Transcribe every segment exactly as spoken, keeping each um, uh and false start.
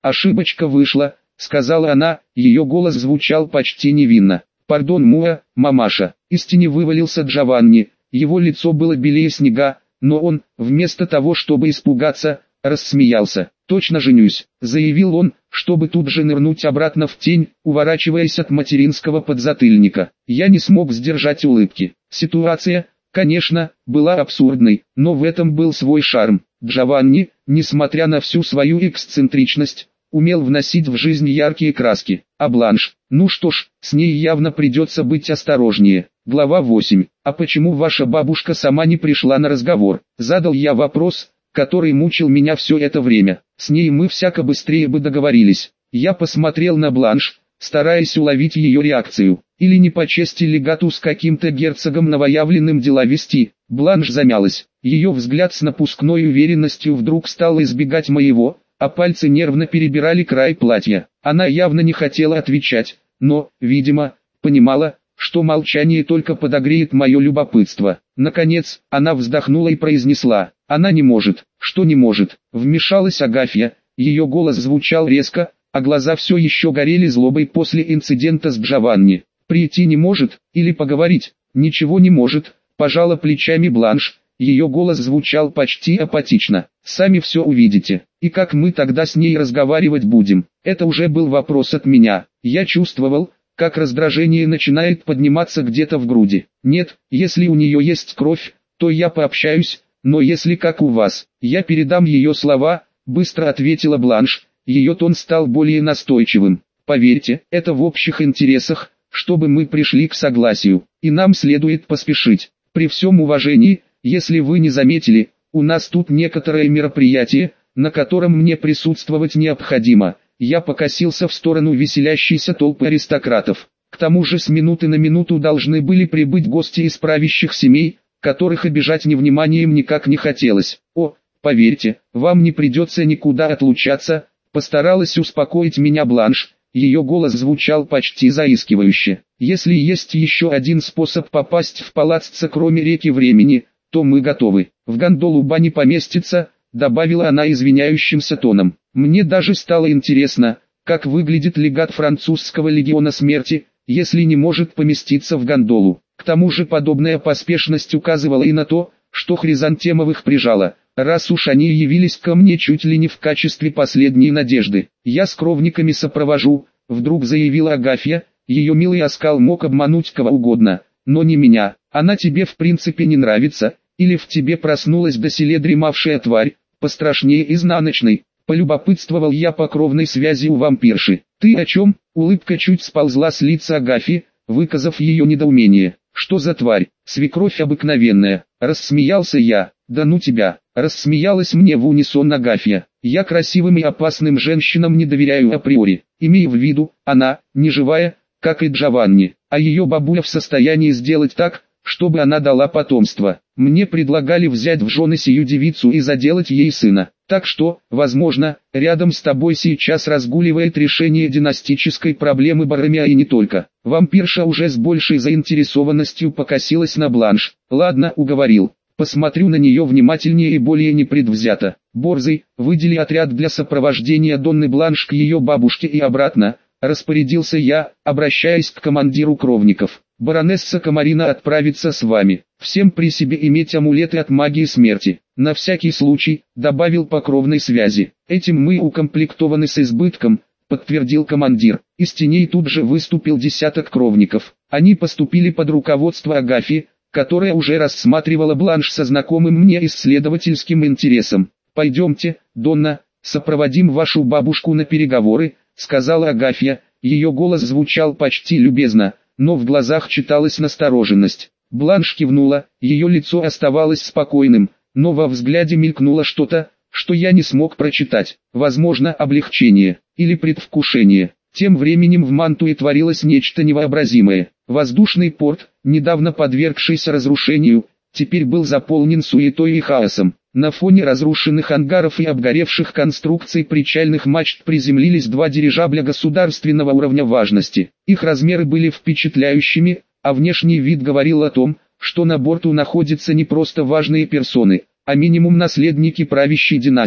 ошибочка вышла», — сказала она, ее голос звучал почти невинно. «Пардон, Муа, мамаша». Из тени вывалился Джованни, его лицо было белее снега, но он, вместо того чтобы испугаться, рассмеялся. «Точно женюсь», — заявил он, чтобы тут же нырнуть обратно в тень, уворачиваясь от материнского подзатыльника. Я не смог сдержать улыбки. Ситуация, конечно, была абсурдной, но в этом был свой шарм. Джованни, несмотря на всю свою эксцентричность, умел вносить в жизнь яркие краски. А Бланш, ну что ж, с ней явно придется быть осторожнее. Глава восемь. «А почему ваша бабушка сама не пришла на разговор?» Задал я вопрос, который мучил меня все это время. С ней мы всяко быстрее бы договорились. Я посмотрел на Бланш, стараясь уловить ее реакцию. Или не по чести легату с каким-то герцогом новоявленным дела вести. Бланш замялась. Ее взгляд с напускной уверенностью вдруг стал избегать моего, а пальцы нервно перебирали край платья. Она явно не хотела отвечать, но, видимо, понимала, что молчание только подогреет мое любопытство. Наконец, она вздохнула и произнесла: «Она не может». «Что не может?» Вмешалась Агафья, ее голос звучал резко, а глаза все еще горели злобой после инцидента с Джованни. «Прийти не может, или поговорить?» «Ничего не может», пожала плечами Бланш, ее голос звучал почти апатично. «Сами все увидите. И как мы тогда с ней разговаривать будем?» Это уже был вопрос от меня. Я чувствовал, как раздражение начинает подниматься где-то в груди. «Нет, если у нее есть кровь, то я пообщаюсь, но если как у вас, я передам ее слова», быстро ответила Бланш, ее тон стал более настойчивым. «Поверьте, это в общих интересах, чтобы мы пришли к согласию, и нам следует поспешить. При всем уважении, если вы не заметили, у нас тут некоторое мероприятие, на котором мне присутствовать необходимо». Я покосился в сторону веселящейся толпы аристократов. К тому же с минуты на минуту должны были прибыть гости из правящих семей, которых обижать невниманием никак не хотелось. «О, поверьте, вам не придется никуда отлучаться», постаралась успокоить меня Бланш, ее голос звучал почти заискивающе. «Если есть еще один способ попасть в палаццо кроме реки времени, то мы готовы. В гондолу бани поместится», добавила она извиняющимся тоном. Мне даже стало интересно, как выглядит легат французского легиона смерти, если не может поместиться в гондолу. К тому же подобная поспешность указывала и на то, что Хризантемовых прижало, раз уж они явились ко мне чуть ли не в качестве последней надежды. «Я с кровниками сопровожу», вдруг заявила Агафья, ее милый оскал мог обмануть кого угодно, но не меня. «Она тебе в принципе не нравится, или в тебе проснулась доселе дремавшая тварь, пострашнее изнаночной?» Полюбопытствовал я по кровной связи у вампирши. «Ты о чем?» Улыбка чуть сползла с лица Агафьи, выказав ее недоумение. «Что за тварь? Свекровь обыкновенная». Рассмеялся я. «Да ну тебя!» Рассмеялась мне в унисон Агафья. «Я красивым и опасным женщинам не доверяю априори. Имей в виду, она, не живая, как и Джованни, а ее бабуля в состоянии сделать так, чтобы она дала потомство. Мне предлагали взять в жены сию девицу и заделать ей сына. Так что, возможно, рядом с тобой сейчас разгуливает решение династической проблемы Боремиа и не только». Вампирша уже с большей заинтересованностью покосилась на Бланш. «Ладно, уговорил. Посмотрю на нее внимательнее и более непредвзято. Борзый, выдели отряд для сопровождения Донны Бланш к ее бабушке и обратно», распорядился я, обращаясь к командиру кровников. «Баронесса Камарина отправится с вами. Всем при себе иметь амулеты от магии смерти. На всякий случай», добавил по кровной связи. «Этим мы укомплектованы с избытком», подтвердил командир. Из теней тут же выступил десяток кровников. Они поступили под руководство Агафьи, которая уже рассматривала Бланш со знакомым мне исследовательским интересом. «Пойдемте, Донна, сопроводим вашу бабушку на переговоры», сказала Агафья. Ее голос звучал почти любезно, но в глазах читалась настороженность. Бланш кивнула, ее лицо оставалось спокойным, но во взгляде мелькнуло что-то, что я не смог прочитать. Возможно, облегчение или предвкушение. Тем временем в Мантуе творилось нечто невообразимое. Воздушный порт, недавно подвергшийся разрушению, теперь был заполнен суетой и хаосом. На фоне разрушенных ангаров и обгоревших конструкций причальных мачт приземлились два дирижабля государственного уровня важности. Их размеры были впечатляющими, а внешний вид говорил о том, что на борту находятся не просто важные персоны, а минимум наследники правящей династии.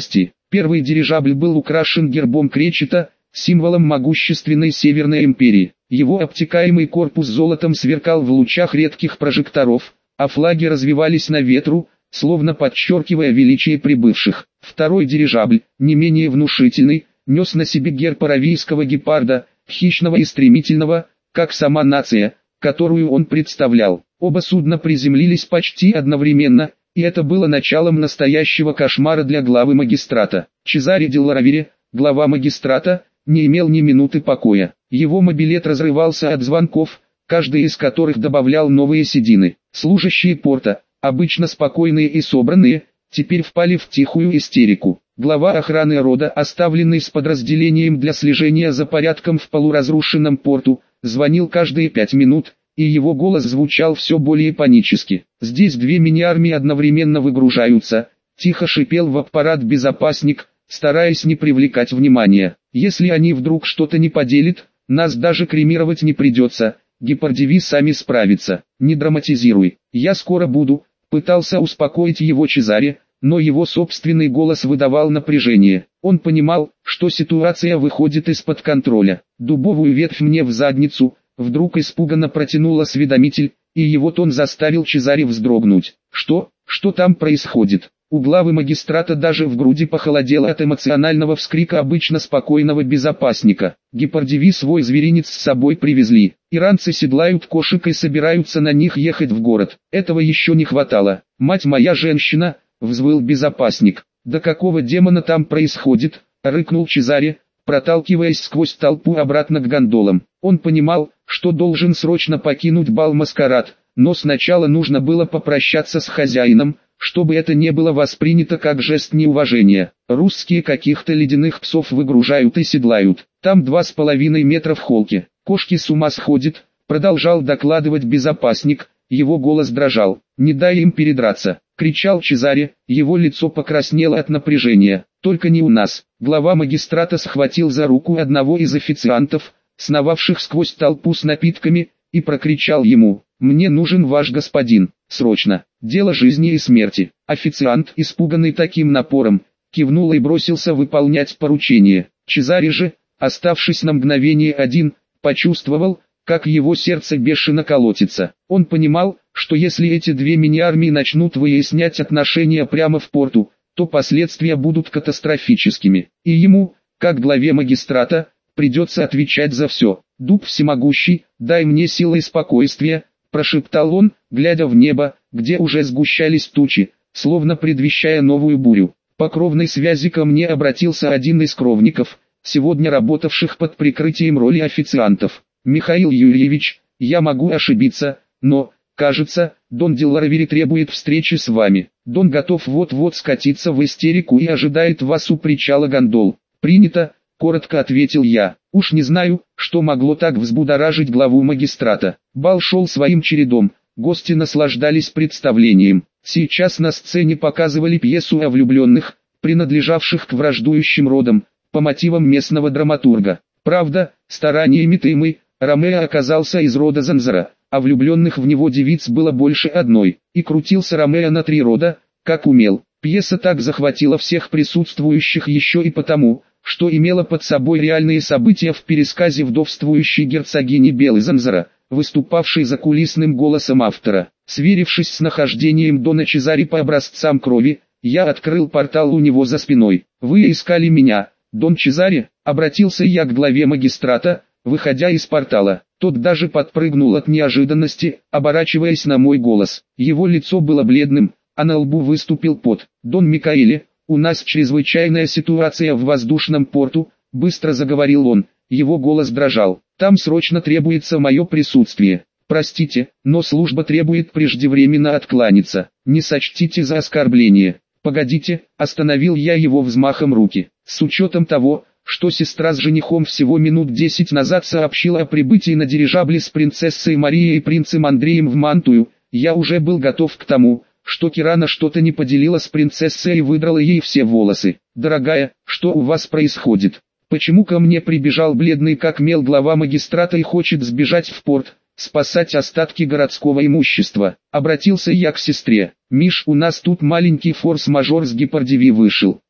Первый дирижабль был украшен гербом Кречета, символом могущественной Северной империи. Его обтекаемый корпус золотом сверкал в лучах редких прожекторов, а флаги развивались на ветру, словно подчеркивая величие прибывших. Второй дирижабль, не менее внушительный, нес на себе герб аравийского гепарда, хищного и стремительного, как сама нация, которую он представлял. Оба судна приземлились почти одновременно, и это было началом настоящего кошмара для главы магистрата. Чезаре ди Ларавире, глава магистрата, не имел ни минуты покоя. Его мобилет разрывался от звонков, каждый из которых добавлял новые седины. Служащие порта, обычно спокойные и собранные, теперь впали в тихую истерику. Глава охраны рода, оставленный с подразделением для слежения за порядком в полуразрушенном порту, звонил каждые пять минут, и его голос звучал все более панически. «Здесь две мини-армии одновременно выгружаются», — тихо шипел в аппарат безопасник, стараясь не привлекать внимания. «Если они вдруг что-то не поделят, нас даже кремировать не придется, гепардиви сами справятся. Не драматизируй, я скоро буду», — пытался успокоить его Чезаре, но его собственный голос выдавал напряжение. Он понимал, что ситуация выходит из-под контроля. «Дубовую ветвь мне в задницу», — вдруг испуганно протянул осведомитель, и его тон заставил Чезаре вздрогнуть. «Что? Что там происходит?» У главы магистрата даже в груди похолодело от эмоционального вскрика обычно спокойного безопасника. «Гепардиви свой зверинец с собой привезли. Иранцы седлают кошек и собираются на них ехать в город. Этого еще не хватало. Мать моя женщина!» — взвыл безопасник. «Да какого демона там происходит?» — рыкнул Чезаре, проталкиваясь сквозь толпу обратно к гондолам. Он понимал, что должен срочно покинуть бал-маскарад, но сначала нужно было попрощаться с хозяином, чтобы это не было воспринято как жест неуважения. «Русские каких-то ледяных псов выгружают и седлают. Там два с половиной метра в холке. Кошки с ума сходят», — продолжал докладывать безопасник, его голос дрожал. «Не дай им передраться», — кричал Чезаре, его лицо покраснело от напряжения. «Только не у нас». Глава магистрата схватил за руку одного из официантов, сновавших сквозь толпу с напитками, и прокричал ему: «Мне нужен ваш господин, срочно, дело жизни и смерти». Официант, испуганный таким напором, кивнул и бросился выполнять поручение. Чезаре же, оставшись на мгновение один, почувствовал, как его сердце бешено колотится. Он понимал, что если эти две мини-армии начнут выяснять отношения прямо в порту, то последствия будут катастрофическими. И ему, как главе магистрата, придется отвечать за все. «Дуб всемогущий, дай мне силы и спокойствие», — прошептал он, глядя в небо, где уже сгущались тучи, словно предвещая новую бурю. По кровной связи ко мне обратился один из кровников, сегодня работавших под прикрытием роли официантов. «Михаил Юрьевич, я могу ошибиться, но, кажется, Дон ди Ларавире требует встречи с вами. Дон готов вот-вот скатиться в истерику и ожидает вас у причала гондол». «Принято», — коротко ответил я. Уж не знаю, что могло так взбудоражить главу магистрата. Бал шел своим чередом, гости наслаждались представлением. Сейчас на сцене показывали пьесу о влюбленных, принадлежавших к враждующим родам, по мотивам местного драматурга. Правда, стараниями Тымы, Ромео оказался из рода Занзара, а влюбленных в него девиц было больше одной, и крутился Ромео на три рода, как умел. Пьеса так захватила всех присутствующих еще и потому, что имела под собой реальные события в пересказе вдовствующей герцогини Белы Занзара, выступавшей закулисным голосом автора. Сверившись с нахождением Дона Чезаре по образцам крови, я открыл портал у него за спиной. «Вы искали меня, Дон Чезаре?» — обратился я к главе магистрата, выходя из портала. Тот даже подпрыгнул от неожиданности, оборачиваясь на мой голос. Его лицо было бледным, а на лбу выступил пот. «Дон Микаэле, у нас чрезвычайная ситуация в воздушном порту», — быстро заговорил он, его голос дрожал. «Там срочно требуется мое присутствие. Простите, но служба требует преждевременно откланяться. Не сочтите за оскорбление». «Погодите», — остановил я его взмахом руки. «С учетом того, что сестра с женихом всего минут десять назад сообщила о прибытии на дирижабле с принцессой Марией и принцем Андреем в Мантую, я уже был готов к тому, что Кирана что-то не поделила с принцессой и выдрала ей все волосы. Дорогая, что у вас происходит? Почему ко мне прибежал бледный как мел глава магистрата и хочет сбежать в порт, спасать остатки городского имущества?» Обратился я к сестре. «Миш, у нас тут маленький форс-мажор с гепардиви вышел.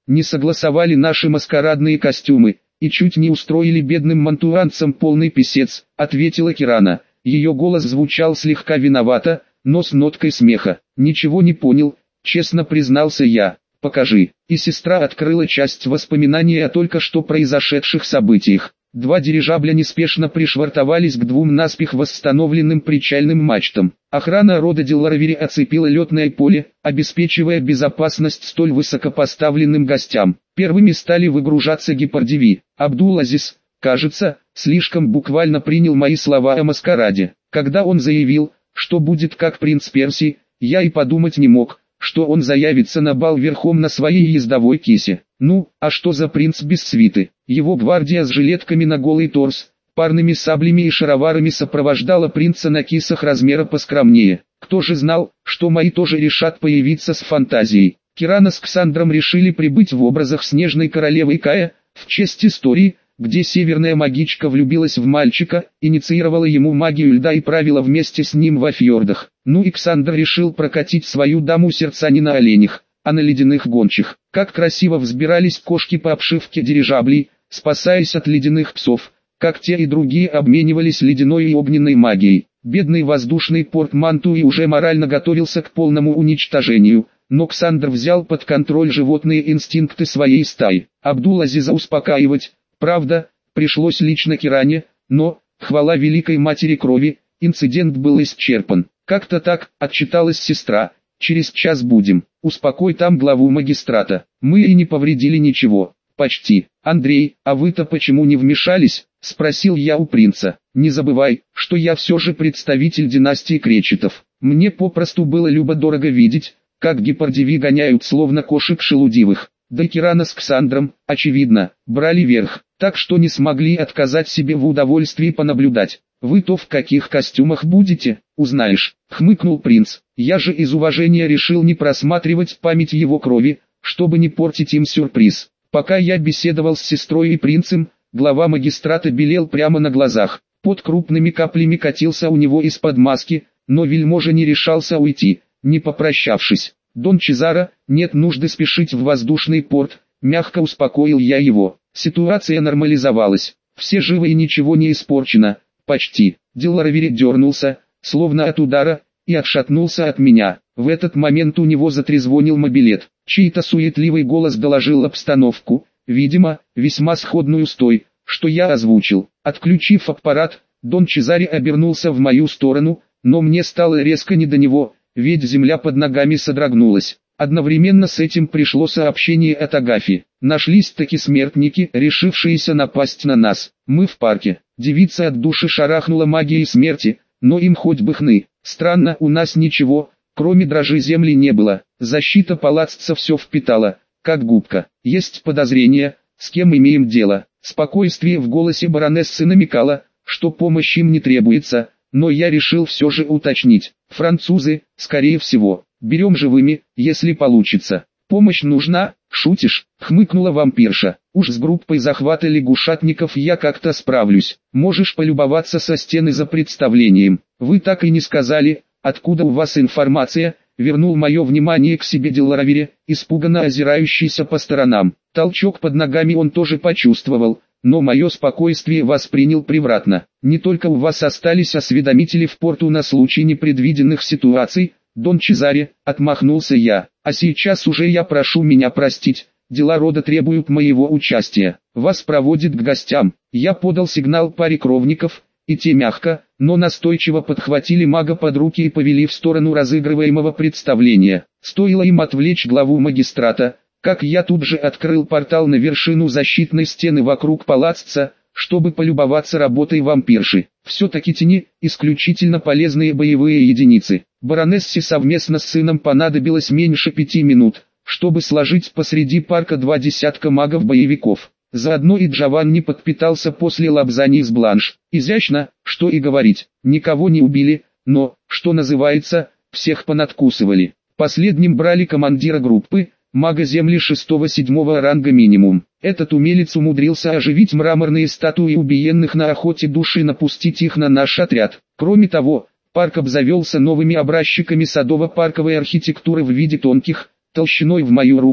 не согласовали наши маскарадные костюмы, и чуть не устроили бедным мантуанцам полный писец», — ответила Кирана. Ее голос звучал слегка виновато, но с ноткой смеха. «Ничего не понял», — честно признался я. «Покажи». И сестра открыла часть воспоминаний о только что произошедших событиях. Два дирижабля неспешно пришвартовались к двум наспех восстановленным причальным мачтам. Охрана рода Деларавери оцепила летное поле, обеспечивая безопасность столь высокопоставленным гостям. Первыми стали выгружаться Гепардиви. Абдул-Азиз, кажется, слишком буквально принял мои слова о маскараде. Когда он заявил, что будет как принц Персии, я и подумать не мог, что он заявится на бал верхом на своей ездовой кисе. Ну, а что за принц без свиты? Его гвардия с жилетками на голый торс, парными саблями и шароварами сопровождала принца на кисах размера поскромнее. Кто же знал, что мои тоже решат появиться с фантазией? Кирана с Ксандром решили прибыть в образах снежной королевы Кая, в честь истории, где северная магичка влюбилась в мальчика, инициировала ему магию льда и правила вместе с ним во фьордах. Ну и Ксандр решил прокатить свою даму сердца не на оленях, а на ледяных гончих. Как красиво взбирались кошки по обшивке дирижаблей, спасаясь от ледяных псов, как те и другие обменивались ледяной и огненной магией. Бедный воздушный порт Мантуи уже морально готовился к полному уничтожению, но Ксандр взял под контроль животные инстинкты своей стаи. Абдул-Азиза успокаивать, правда, пришлось лично Киране, но, хвала великой матери крови, инцидент был исчерпан. «Как-то так», — отчиталась сестра, — «через час будем». «Успокой там главу магистрата, мы и не повредили ничего». «Почти». «Андрей, а вы-то почему не вмешались?» — спросил я у принца. «Не забывай, что я все же представитель династии Кречетов. Мне попросту было любо-дорого видеть, как Гепардиви гоняют словно кошек шелудивых». Да и Кирана с Ксандром, очевидно, брали верх, так что не смогли отказать себе в удовольствии понаблюдать. «Вы-то в каких костюмах будете, узнаешь», — хмыкнул принц. «Я же из уважения решил не просматривать память его крови, чтобы не портить им сюрприз». Пока я беседовал с сестрой и принцем, глава магистрата белел прямо на глазах. Под крупными каплями катился у него из-под маски, но вельможа не решался уйти, не попрощавшись. «Дон Чезаро, нет нужды спешить в воздушный порт», — мягко успокоил я его. Ситуация нормализовалась, все живы и ничего не испорчено, почти. Деларавери дернулся, словно от удара, и отшатнулся от меня. В этот момент у него затрезвонил мобилет. Чей-то суетливый голос доложил обстановку, видимо, весьма сходную с той, что я озвучил. Отключив аппарат, Дон Чезаре обернулся в мою сторону, но мне стало резко не до него, ведь земля под ногами содрогнулась. Одновременно с этим пришло сообщение от Агафи. Нашлись-таки смертники, решившиеся напасть на нас. Мы в парке. Девица от души шарахнула магией смерти, но им хоть бы хны. Странно, у нас ничего, кроме дрожи земли не было. Защита палацца все впитала, как губка. Есть подозрение, с кем имеем дело. Спокойствие в голосе баронессы намекало, что помощь им не требуется, но я решил все же уточнить. Французы, скорее всего. Берем живыми, если получится. Помощь нужна, шутишь? Хмыкнула вампирша. Уж с группой захвата лягушатников я как-то справлюсь. Можешь полюбоваться со стены за представлением. Вы так и не сказали, откуда у вас информация, вернул мое внимание к себе Деларавери, испуганно озирающийся по сторонам. Толчок под ногами он тоже почувствовал, но мое спокойствие воспринял превратно. Не только у вас остались осведомители в порту на случай непредвиденных ситуаций, Дон Чезаре, отмахнулся я, а сейчас уже я прошу меня простить, дела рода требуют моего участия. Вас проводят к гостям. Я подал сигнал паре кровников, и те мягко, но настойчиво подхватили мага под руки и повели в сторону разыгрываемого представления. Стоило им отвлечь главу магистрата, как я тут же открыл портал на вершину защитной стены вокруг палацца, чтобы полюбоваться работой вампирши. Все-таки тени – исключительно полезные боевые единицы. Баронессе совместно с сыном понадобилось меньше пяти минут, чтобы сложить посреди парка два десятка магов-боевиков. Заодно и Джованни подпитался после лапзаний с Бланш. Изящно, что и говорить, никого не убили, но, что называется, всех понадкусывали. Последним брали командира группы, мага земли шестого-седьмого ранга минимум. Этот умелец умудрился оживить мраморные статуи убиенных на охоте душ и напустить их на наш отряд. Кроме того, парк обзавелся новыми образчиками садово-парковой архитектуры в виде тонких, толщиной в мою руку,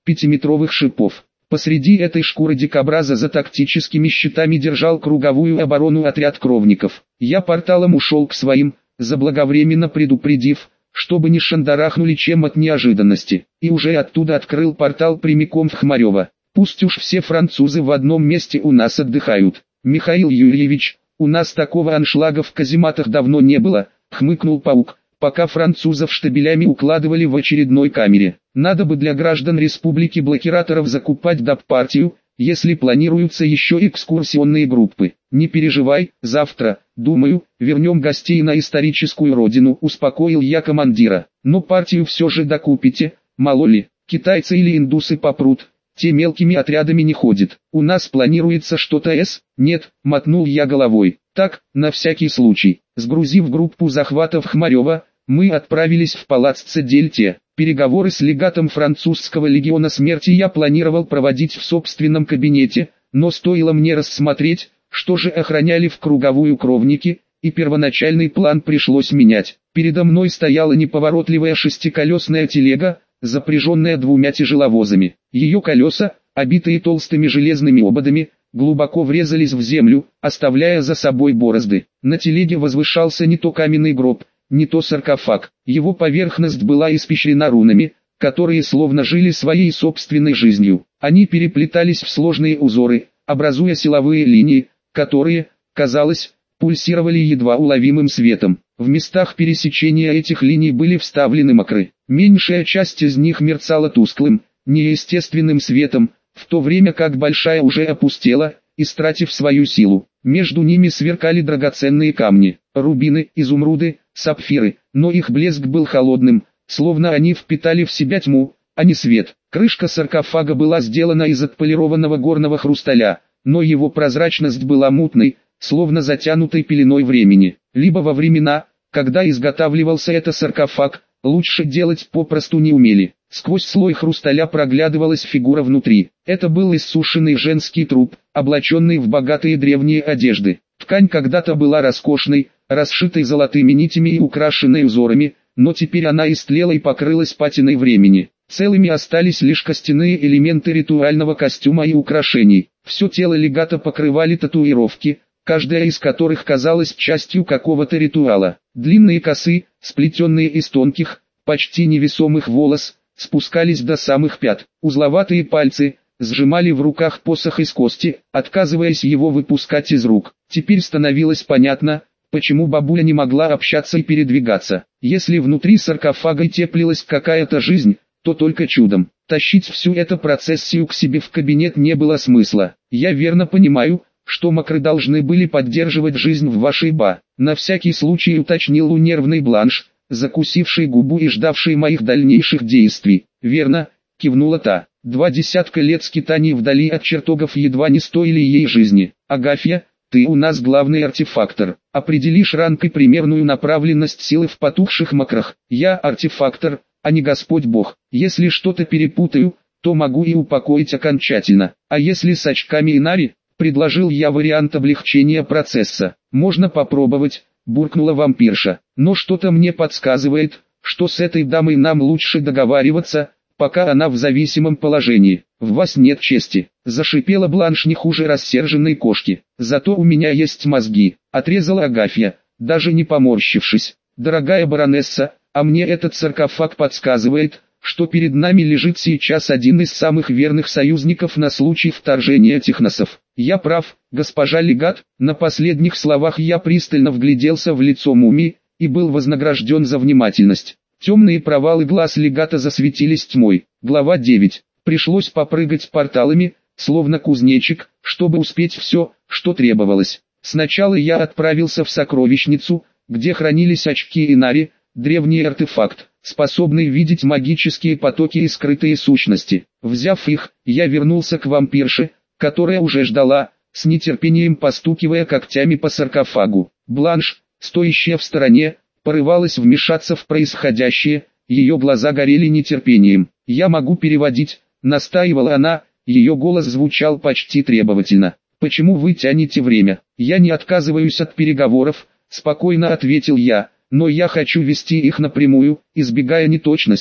пятиметровых шипов. Посреди этой шкуры дикобраза за тактическими щитами держал круговую оборону отряд кровников. Я порталом ушел к своим, заблаговременно предупредив, чтобы не шандарахнули чем от неожиданности, и уже оттуда открыл портал прямиком в Хмарево. Пусть уж все французы в одном месте у нас отдыхают. Михаил Юрьевич, у нас такого аншлага в казематах давно не было, хмыкнул паук, пока французов штабелями укладывали в очередной камере. Надо бы для граждан республики блокираторов закупать доп-партию, если планируются еще экскурсионные группы. Не переживай, завтра, думаю, вернем гостей на историческую родину, успокоил я командира. Но партию все же докупите, мало ли, китайцы или индусы попрут, те мелкими отрядами не ходят. У нас планируется что-то с? Нет, мотнул я головой. Так, на всякий случай. Сгрузив группу захватов Хмарева, мы отправились в палац Цедельте. Переговоры с легатом французского легиона смерти я планировал проводить в собственном кабинете, но стоило мне рассмотреть, что же охраняли в круговую кровники, и первоначальный план пришлось менять. Передо мной стояла неповоротливая шестиколесная телега, запряженная двумя тяжеловозами. Ее колеса, обитые толстыми железными ободами, глубоко врезались в землю, оставляя за собой борозды. На телеге возвышался не то каменный гроб, не то саркофаг. Его поверхность была испещрена рунами, которые словно жили своей собственной жизнью. Они переплетались в сложные узоры, образуя силовые линии, которые, казалось, пульсировали едва уловимым светом. В местах пересечения этих линий были вставлены мокры. Меньшая часть из них мерцала тусклым, неестественным светом, в то время как большая уже опустела, истратив свою силу. Между ними сверкали драгоценные камни, рубины, изумруды, сапфиры, но их блеск был холодным, словно они впитали в себя тьму, а не свет. Крышка саркофага была сделана из отполированного горного хрусталя, но его прозрачность была мутной, словно затянутой пеленой времени. Либо во времена, когда изготавливался этот саркофаг, лучше делать попросту не умели. Сквозь слой хрусталя проглядывалась фигура внутри. Это был иссушенный женский труп, облаченный в богатые древние одежды. Ткань когда-то была роскошной, расшитой золотыми нитями и украшенной узорами, но теперь она истлела и покрылась патиной времени. Целыми остались лишь костяные элементы ритуального костюма и украшений. Все тело легата покрывали татуировки, каждая из которых казалась частью какого-то ритуала. Длинные косы, сплетенные из тонких, почти невесомых волос, спускались до самых пят. Узловатые пальцы сжимали в руках посох из кости, отказываясь его выпускать из рук. Теперь становилось понятно, почему бабуля не могла общаться и передвигаться. Если внутри саркофага теплилась какая-то жизнь, то только чудом. Тащить всю эту процессию к себе в кабинет не было смысла. Я верно понимаю, что мокры должны были поддерживать жизнь в вашей ба. На всякий случай уточнил у нервный Бланш, закусивший губу и ждавший моих дальнейших действий. Верно, кивнула та. Два десятка лет скитаний вдали от чертогов едва не стоили ей жизни. Агафья, ты у нас главный артефактор. Определишь ранг и примерную направленность силы в потухших мокрах. Я артефактор, а не Господь Бог. Если что-то перепутаю, то могу и упокоить окончательно. А если с очками Инари, предложил я вариант облегчения процесса. Можно попробовать, буркнула вампирша. Но что-то мне подсказывает, что с этой дамой нам лучше договариваться, пока она в зависимом положении. В вас нет чести. Зашипела Бланш не хуже рассерженной кошки. Зато у меня есть мозги, отрезала Агафья, даже не поморщившись. Дорогая баронесса, а мне этот саркофаг подсказывает, что перед нами лежит сейчас один из самых верных союзников на случай вторжения техносов. Я прав, госпожа легат. На последних словах я пристально вгляделся в лицо мумии, и был вознагражден за внимательность. Темные провалы глаз легата засветились тьмой. Глава девять. Пришлось попрыгать порталами, словно кузнечик, чтобы успеть все, что требовалось. Сначала я отправился в сокровищницу, где хранились очки Инари, древний артефакт, способный видеть магические потоки и скрытые сущности. Взяв их, я вернулся к вампирше, которая уже ждала, с нетерпением постукивая когтями по саркофагу. Бланш, стоящая в стороне, порывалась вмешаться в происходящее, ее глаза горели нетерпением. «Я могу переводить», — настаивала она, ее голос звучал почти требовательно. «Почему вы тянете время? Я не отказываюсь от переговоров», — спокойно ответил я, «но я хочу вести их напрямую, избегая неточностей,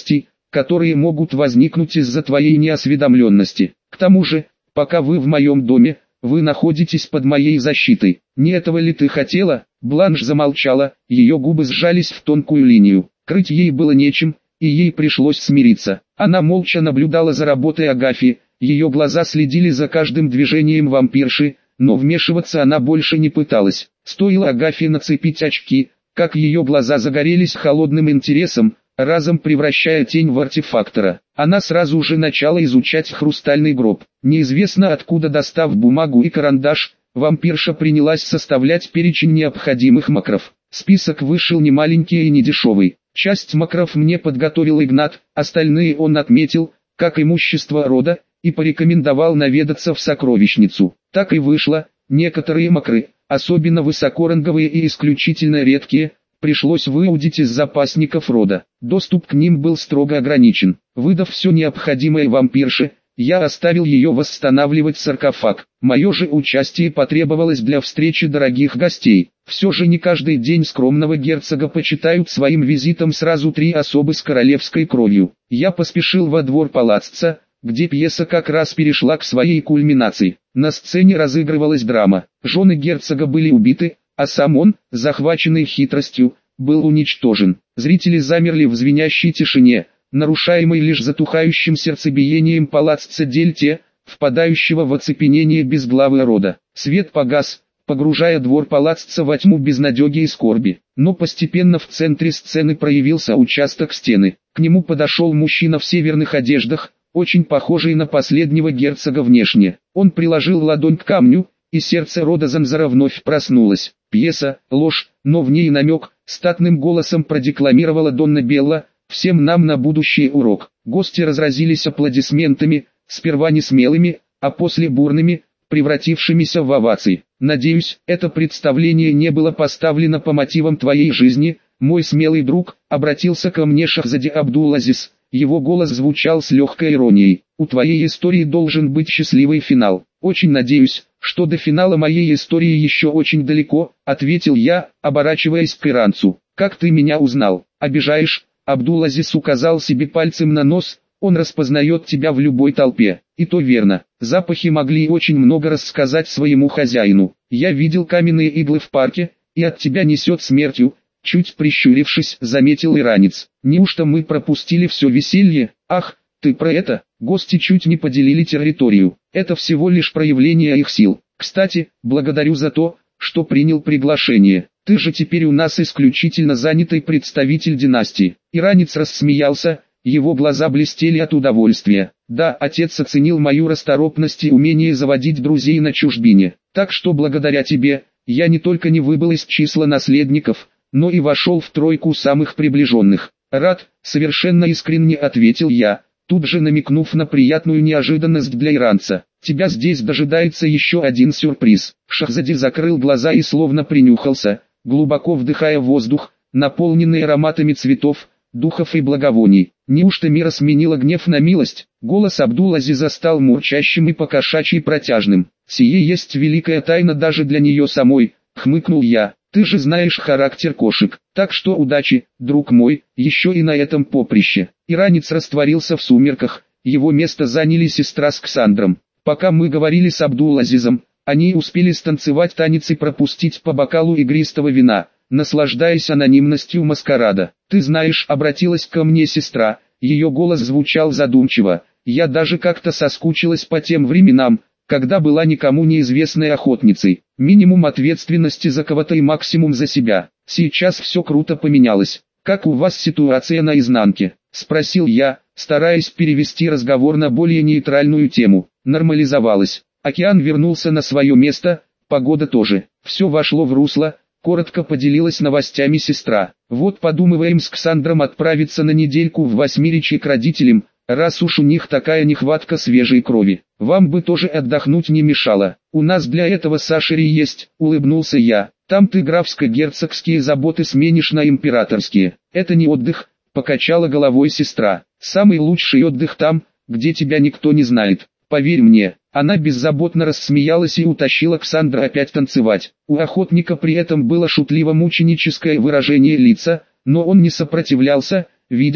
которые могут возникнуть из-за твоей неосведомленности. К тому же, пока вы в моем доме, вы находитесь под моей защитой. Не этого ли ты хотела?» Бланш замолчала, ее губы сжались в тонкую линию. Крыть ей было нечем, и ей пришлось смириться. Она молча наблюдала за работой Агафьи, ее глаза следили за каждым движением вампирши, но вмешиваться она больше не пыталась. Стоило Агафье нацепить очки, как ее глаза загорелись холодным интересом, разом превращая тень в артефактора. Она сразу же начала изучать хрустальный гроб. Неизвестно откуда достав бумагу и карандаш, вампирша принялась составлять перечень необходимых макров. Список вышел немаленький и недешевый. Часть макров мне подготовил Игнат, остальные он отметил, как имущество рода, и порекомендовал наведаться в сокровищницу. Так и вышло, некоторые макры, особенно высокоранговые и исключительно редкие, пришлось выудить из запасников рода. Доступ к ним был строго ограничен. Выдав все необходимое вампирше, я оставил ее восстанавливать саркофаг. Мое же участие потребовалось для встречи дорогих гостей. Все же не каждый день скромного герцога почитают своим визитом сразу три особы с королевской кровью. Я поспешил во двор палацца, где пьеса как раз перешла к своей кульминации. На сцене разыгрывалась драма. Жены герцога были убиты, а сам он, захваченный хитростью, был уничтожен. Зрители замерли в звенящей тишине, нарушаемой лишь затухающим сердцебиением палацца Дельте, впадающего в оцепенение безглавого рода. Свет погас, погружая двор палацца во тьму безнадеги и скорби. Но постепенно в центре сцены проявился участок стены. К нему подошел мужчина в северных одеждах, очень похожий на последнего герцога внешне. Он приложил ладонь к камню, и сердце рода Занзара вновь проснулось. Пьеса, ложь, но в ней намек, статным голосом продекламировала Донна Белла, всем нам на будущее урок. Гости разразились аплодисментами, сперва несмелыми, а после бурными, превратившимися в овации. «Надеюсь, это представление не было поставлено по мотивам твоей жизни, мой смелый друг», обратился ко мне Шахзаде Абдул-Азиз. Его голос звучал с легкой иронией. «У твоей истории должен быть счастливый финал. Очень надеюсь, что до финала моей истории еще очень далеко», ответил я, оборачиваясь к иранцу. «Как ты меня узнал? Обижаешь?» Абдул-Азиз указал себе пальцем на нос. «Он распознает тебя в любой толпе». И то верно. Запахи могли очень много рассказать своему хозяину. «Я видел каменные иглы в парке, и от тебя несет смертью», чуть прищурившись, заметил иранец. «Неужто мы пропустили все веселье? Ах, ты про это?» Гости чуть не поделили территорию. «Это всего лишь проявление их сил. Кстати, благодарю за то, что принял приглашение. Ты же теперь у нас исключительно занятый представитель династии». Иранец рассмеялся, его глаза блестели от удовольствия. «Да, отец оценил мою расторопность и умение заводить друзей на чужбине. Так что благодаря тебе, я не только не выбыл из числа наследников, но и вошел в тройку самых приближенных». «Рад», совершенно искренне ответил я, тут же намекнув на приятную неожиданность для иранца. «Тебя здесь дожидается еще один сюрприз». Шахзаде закрыл глаза и словно принюхался, глубоко вдыхая воздух, наполненный ароматами цветов, духов и благовоний. «Неужто мира сменила гнев на милость?» Голос Абдул-Азиза стал мурчащим и покошачьи протяжным. «Сие есть великая тайна даже для нее самой», хмыкнул я. «Ты же знаешь характер кошек, так что удачи, друг мой, еще и на этом поприще». Иранец растворился в сумерках, его место заняли сестра с Ксандром. Пока мы говорили с Абдул-Азизом, они успели станцевать танец и пропустить по бокалу игристого вина, наслаждаясь анонимностью маскарада. «Ты знаешь», — обратилась ко мне сестра, ее голос звучал задумчиво, «я даже как-то соскучилась по тем временам, когда была никому неизвестной охотницей. Минимум ответственности за кого-то и максимум за себя. Сейчас все круто поменялось. Как у вас ситуация на изнанке?» — спросил я, стараясь перевести разговор на более нейтральную тему. «Нормализовалось. Океан вернулся на свое место, погода тоже. Все вошло в русло», — коротко поделилась новостями сестра. «Вот подумываем с Ксандром отправиться на недельку в Восьмиречье к родителям, раз уж у них такая нехватка свежей крови. Вам бы тоже отдохнуть не мешало. У нас для этого Сашери есть», — улыбнулся я. «Там ты графско-герцогские заботы сменишь на императорские». «Это не отдых», — покачала головой сестра. «Самый лучший отдых там, где тебя никто не знает. Поверь мне». Она беззаботно рассмеялась и утащила Ксандра опять танцевать. У охотника при этом было шутливо-мученическое выражение лица, но он не сопротивлялся, видя,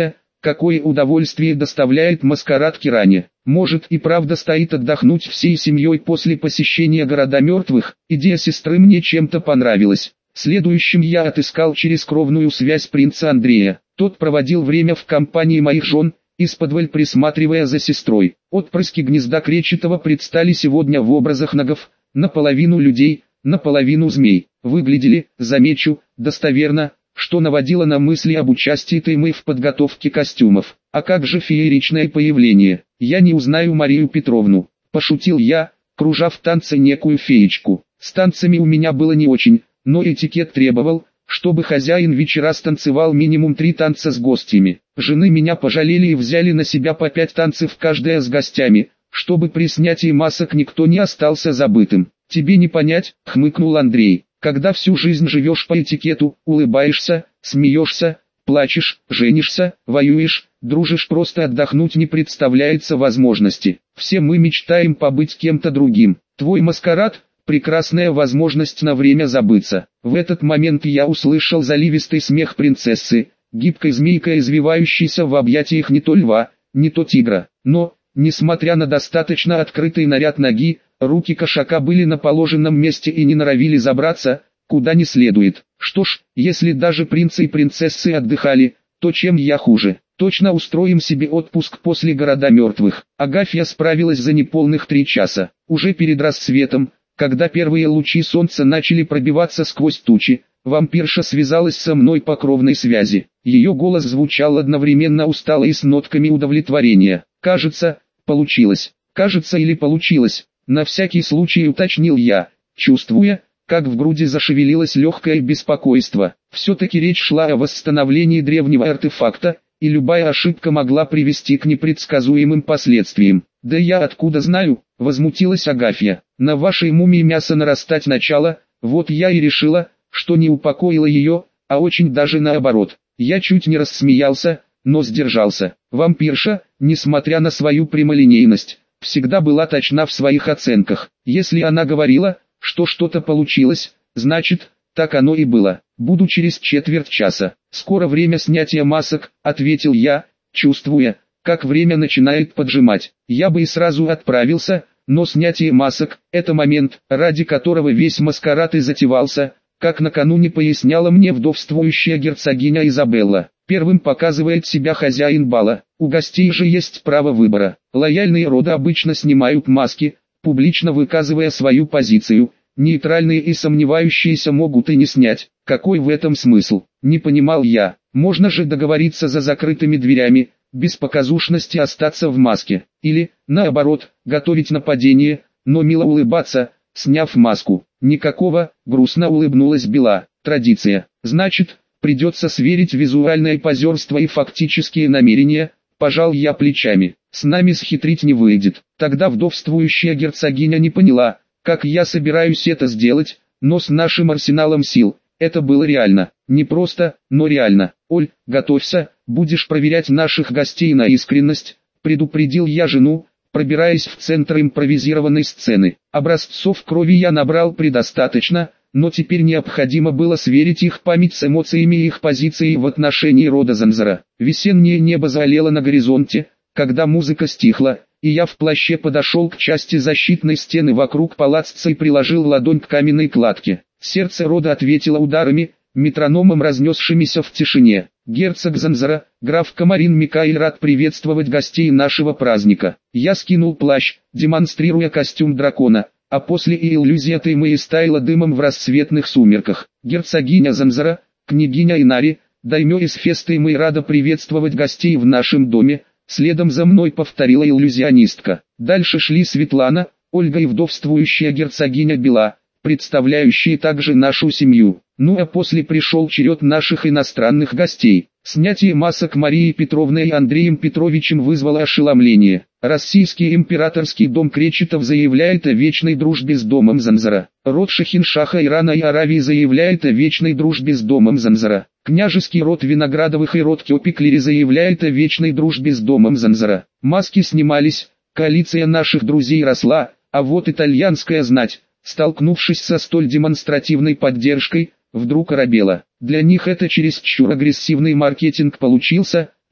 какое удовольствие доставляет маскарад Киране. Может и правда стоит отдохнуть всей семьей после посещения города мертвых. Идея сестры мне чем-то понравилась. Следующим я отыскал через кровную связь принца Андрея. Тот проводил время в компании моих жен, исподволь присматривая за сестрой. Отпрыски гнезда Кречетова предстали сегодня в образах нагов, наполовину людей, наполовину змей. Выглядели, замечу, достоверно, что наводило на мысли об участии Таймы в подготовке костюмов. А как же фееричное появление? Я не узнаю Марию Петровну, пошутил я, кружа в танце некую феечку. С танцами у меня было не очень, но этикет требовал, чтобы хозяин вечера станцевал минимум три танца с гостями. Жены меня пожалели и взяли на себя по пять танцев каждая с гостями, чтобы при снятии масок никто не остался забытым. «Тебе не понять», — хмыкнул Андрей, — «когда всю жизнь живешь по этикету, улыбаешься, смеешься, плачешь, женишься, воюешь, дружишь, просто отдохнуть не представляется возможности. Все мы мечтаем побыть кем-то другим. Твой маскарад — прекрасная возможность на время забыться». В этот момент я услышал заливистый смех принцессы, гибкой змейкой извивающейся в объятиях не то льва, не то тигра. Но, несмотря на достаточно открытый наряд ноги, руки кошака были на положенном месте и не норовили забраться, куда не следует. Что ж, если даже принцы и принцессы отдыхали, то чем я хуже? Точно устроим себе отпуск после города мертвых. Агафья справилась за неполных три часа. Уже перед рассветом, когда первые лучи солнца начали пробиваться сквозь тучи, вампирша связалась со мной по кровной связи. Ее голос звучал одновременно устало и с нотками удовлетворения. «Кажется, получилось. Кажется или получилось», на всякий случай уточнил я, чувствуя, как в груди зашевелилось легкое беспокойство. Все-таки речь шла о восстановлении древнего артефакта, и любая ошибка могла привести к непредсказуемым последствиям. «Да я откуда знаю?» — возмутилась Агафья. «На вашей мумии мясо нарастать начало, вот я и решила, что не упокоила ее, а очень даже наоборот». Я чуть не рассмеялся, но сдержался. Вампирша, несмотря на свою прямолинейность, всегда была точна в своих оценках. Если она говорила, что что-то получилось, значит, так оно и было. «Буду через четверть часа. Скоро время снятия масок», — ответил я, чувствуя, как время начинает поджимать. Я бы и сразу отправился, но снятие масок — это момент, ради которого весь маскарад и затевался, как накануне поясняла мне вдовствующая герцогиня Изабелла. Первым показывает себя хозяин бала, у гостей же есть право выбора. Лояльные роды обычно снимают маски, публично выказывая свою позицию, нейтральные и сомневающиеся могут и не снять. Какой в этом смысл? Не понимал я. Можно же договориться за закрытыми дверями, без показушности остаться в маске. Или, наоборот, готовить нападение, но мило улыбаться, сняв маску. Никакого, грустно улыбнулась Бела. Традиция. Значит, придется сверить визуальное позерство и фактические намерения. Пожал я плечами. С нами схитрить не выйдет. Тогда вдовствующая герцогиня не поняла, как я собираюсь это сделать, но с нашим арсеналом сил это было реально. Не просто, но реально. «Оль, готовься, будешь проверять наших гостей на искренность», предупредил я жену, пробираясь в центр импровизированной сцены. Образцов крови я набрал предостаточно, но теперь необходимо было сверить их память с эмоциями и их позицией в отношении рода Занзара. Весеннее небо заолело на горизонте, когда музыка стихла, и я в плаще подошел к части защитной стены вокруг палацца и приложил ладонь к каменной кладке. Сердце рода ответило ударами, метрономом разнесшимися в тишине. Герцог Занзара, граф Камарин Микаэль рад приветствовать гостей нашего праздника. Я скинул плащ, демонстрируя костюм дракона, а после и иллюзия Таймы истаяла дымом в рассветных сумерках. Герцогиня Занзара, княгиня Инари, даймё из Феста Таймы рада приветствовать гостей в нашем доме, следом за мной повторила иллюзионистка. Дальше шли Светлана, Ольга и вдовствующая герцогиня Бела, представляющие также нашу семью. Ну а после пришел черед наших иностранных гостей. Снятие масок Марии Петровны и Андреем Петровичем вызвало ошеломление. Российский императорский дом Кречетов заявляет о вечной дружбе с домом Занзара. Род Шахиншаха Ирана и Аравии заявляет о вечной дружбе с домом Занзара. Княжеский род Виноградовых и род Кёпиклери заявляет о вечной дружбе с домом Занзара. Маски снимались, коалиция наших друзей росла, а вот итальянская знать, столкнувшись со столь демонстративной поддержкой, вдруг оробела. Для них это чересчур агрессивный маркетинг получился,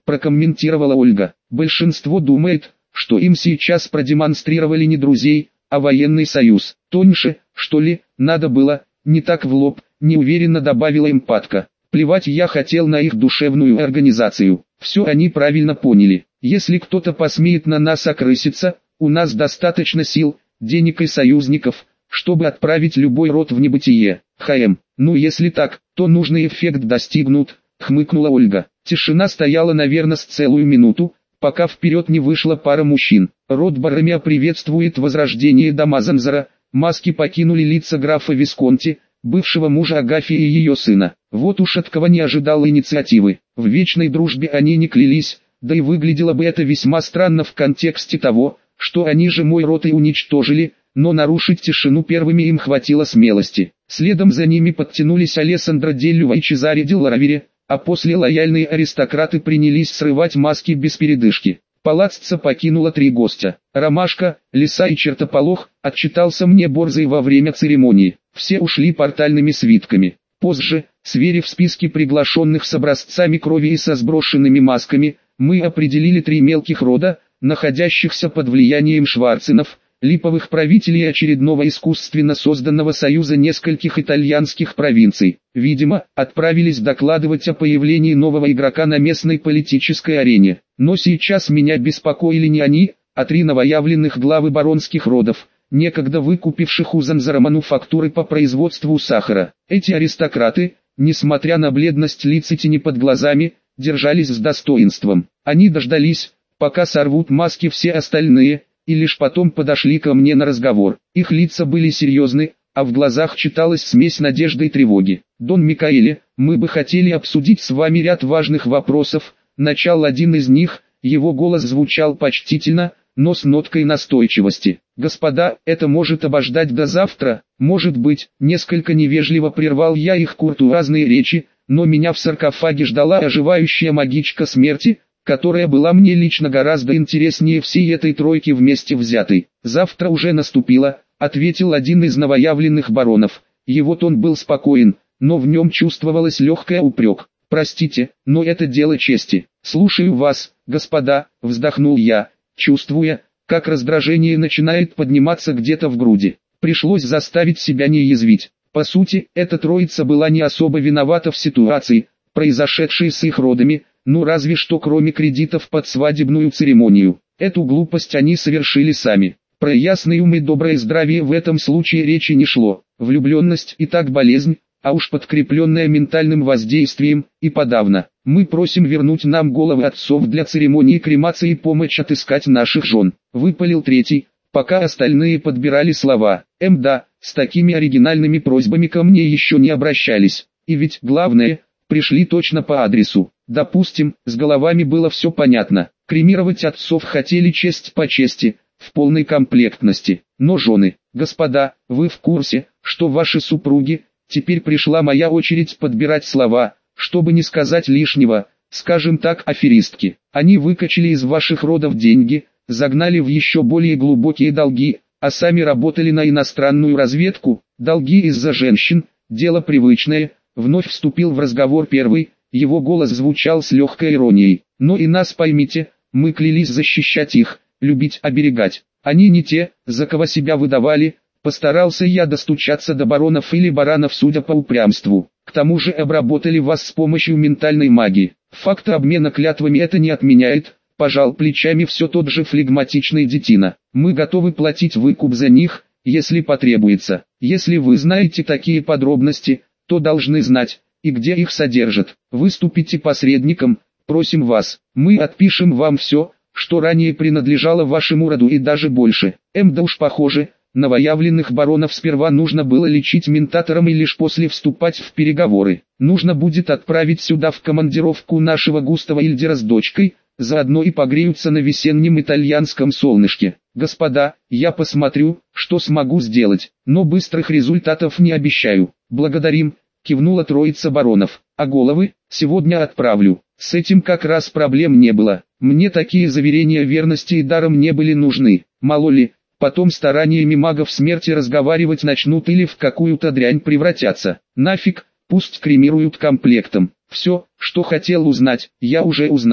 прокомментировала Ольга. Большинство думает, что им сейчас продемонстрировали не друзей, а военный союз. Тоньше, что ли, надо было, не так в лоб, неуверенно добавила эмпатка. Плевать я хотел на их душевную организацию. Все они правильно поняли. Если кто-то посмеет на нас окрыситься, у нас достаточно сил, денег и союзников, чтобы отправить любой род в небытие. ХМ, ну если так, то нужный эффект достигнут, хмыкнула Ольга. Тишина стояла, наверное, с целую минуту, пока вперед не вышла пара мужчин. Род Боремиа приветствует возрождение дома Занзара. Маски покинули лица графа Висконти, бывшего мужа Агафьи и ее сына. Вот уж от кого не ожидал инициативы. В вечной дружбе они не клялись, да и выглядело бы это весьма странно в контексте того, что они же мой род и уничтожили, но нарушить тишину первыми им хватило смелости. Следом за ними подтянулись Алессандро Деллюва и Чезаре Ди Ларавери, а после лояльные аристократы принялись срывать маски без передышки. Палаццо покинуло три гостя. Ромашка, Лиса и Чертополох, отчитался мне Борзый во время церемонии. Все ушли портальными свитками. Позже, сверив списки приглашенных с образцами крови и со сброшенными масками, мы определили три мелких рода, находящихся под влиянием Шварценов, липовых правителей очередного искусственно созданного союза нескольких итальянских провинций. Видимо, отправились докладывать о появлении нового игрока на местной политической арене. Но сейчас меня беспокоили не они, а три новоявленных главы баронских родов, некогда выкупивших у Занзара мануфактуры по производству сахара. Эти аристократы, несмотря на бледность лиц и тени под глазами, держались с достоинством. Они дождались, пока сорвут маски все остальные, и лишь потом подошли ко мне на разговор. Их лица были серьезны, а в глазах читалась смесь надежды и тревоги. «Дон Микаэле, мы бы хотели обсудить с вами ряд важных вопросов», начал один из них, его голос звучал почтительно, но с ноткой настойчивости. «Господа, это может обождать до завтра, может быть», несколько невежливо прервал я их куртуазные речи, но меня в саркофаге ждала оживающая магичка смерти, которая была мне лично гораздо интереснее всей этой тройки вместе взятой. «Завтра уже наступило», — ответил один из новоявленных баронов. Его тон был спокоен, но в нем чувствовалась легкая упрек. «Простите, но это дело чести». «Слушаю вас, господа», — вздохнул я, чувствуя, как раздражение начинает подниматься где-то в груди. Пришлось заставить себя не язвить. По сути, эта троица была не особо виновата в ситуации, произошедшей с их родами, ну разве что кроме кредитов под свадебную церемонию. Эту глупость они совершили сами. Про ясный ум и доброе здравие в этом случае речи не шло. Влюбленность и так болезнь, а уж подкрепленная ментальным воздействием, и подавно. Мы просим вернуть нам головы отцов для церемонии кремации и помочь отыскать наших жен. Выпалил третий, пока остальные подбирали слова. Эм да, с такими оригинальными просьбами ко мне еще не обращались. И ведь главное, пришли точно по адресу. Допустим, с головами было все понятно. Кремировать отцов хотели честь по чести, в полной комплектности. Но жены, господа, вы в курсе, что ваши супруги, теперь пришла моя очередь подбирать слова, чтобы не сказать лишнего, скажем так, аферистки. Они выкачали из ваших родов деньги, загнали в еще более глубокие долги, а сами работали на иностранную разведку. Долги из-за женщин, дело привычное, вновь вступил в разговор первый. Его голос звучал с легкой иронией. «Но и нас поймите, мы клялись защищать их, любить, оберегать. Они не те, за кого себя выдавали». Постарался я достучаться до баронов или баранов, судя по упрямству. К тому же обработали вас с помощью ментальной магии. Факт обмена клятвами это не отменяет, пожал плечами все тот же флегматичный детина. Мы готовы платить выкуп за них, если потребуется. Если вы знаете такие подробности, то должны знать, и где их содержат. Выступите посредником, просим вас. Мы отпишем вам все, что ранее принадлежало вашему роду и даже больше. Эм да уж похоже, новоявленных баронов сперва нужно было лечить ментатором и лишь после вступать в переговоры. Нужно будет отправить сюда в командировку нашего Густава Ильдера с дочкой, заодно и погреются на весеннем итальянском солнышке. Господа, я посмотрю, что смогу сделать, но быстрых результатов не обещаю. Благодарим, кивнула троица баронов. А головы, сегодня отправлю. С этим как раз проблем не было. Мне такие заверения верности и даром не были нужны. Мало ли, потом стараниями магов смерти разговаривать начнут или в какую-то дрянь превратятся. Нафиг, пусть кремируют комплектом. Все, что хотел узнать, я уже узнал.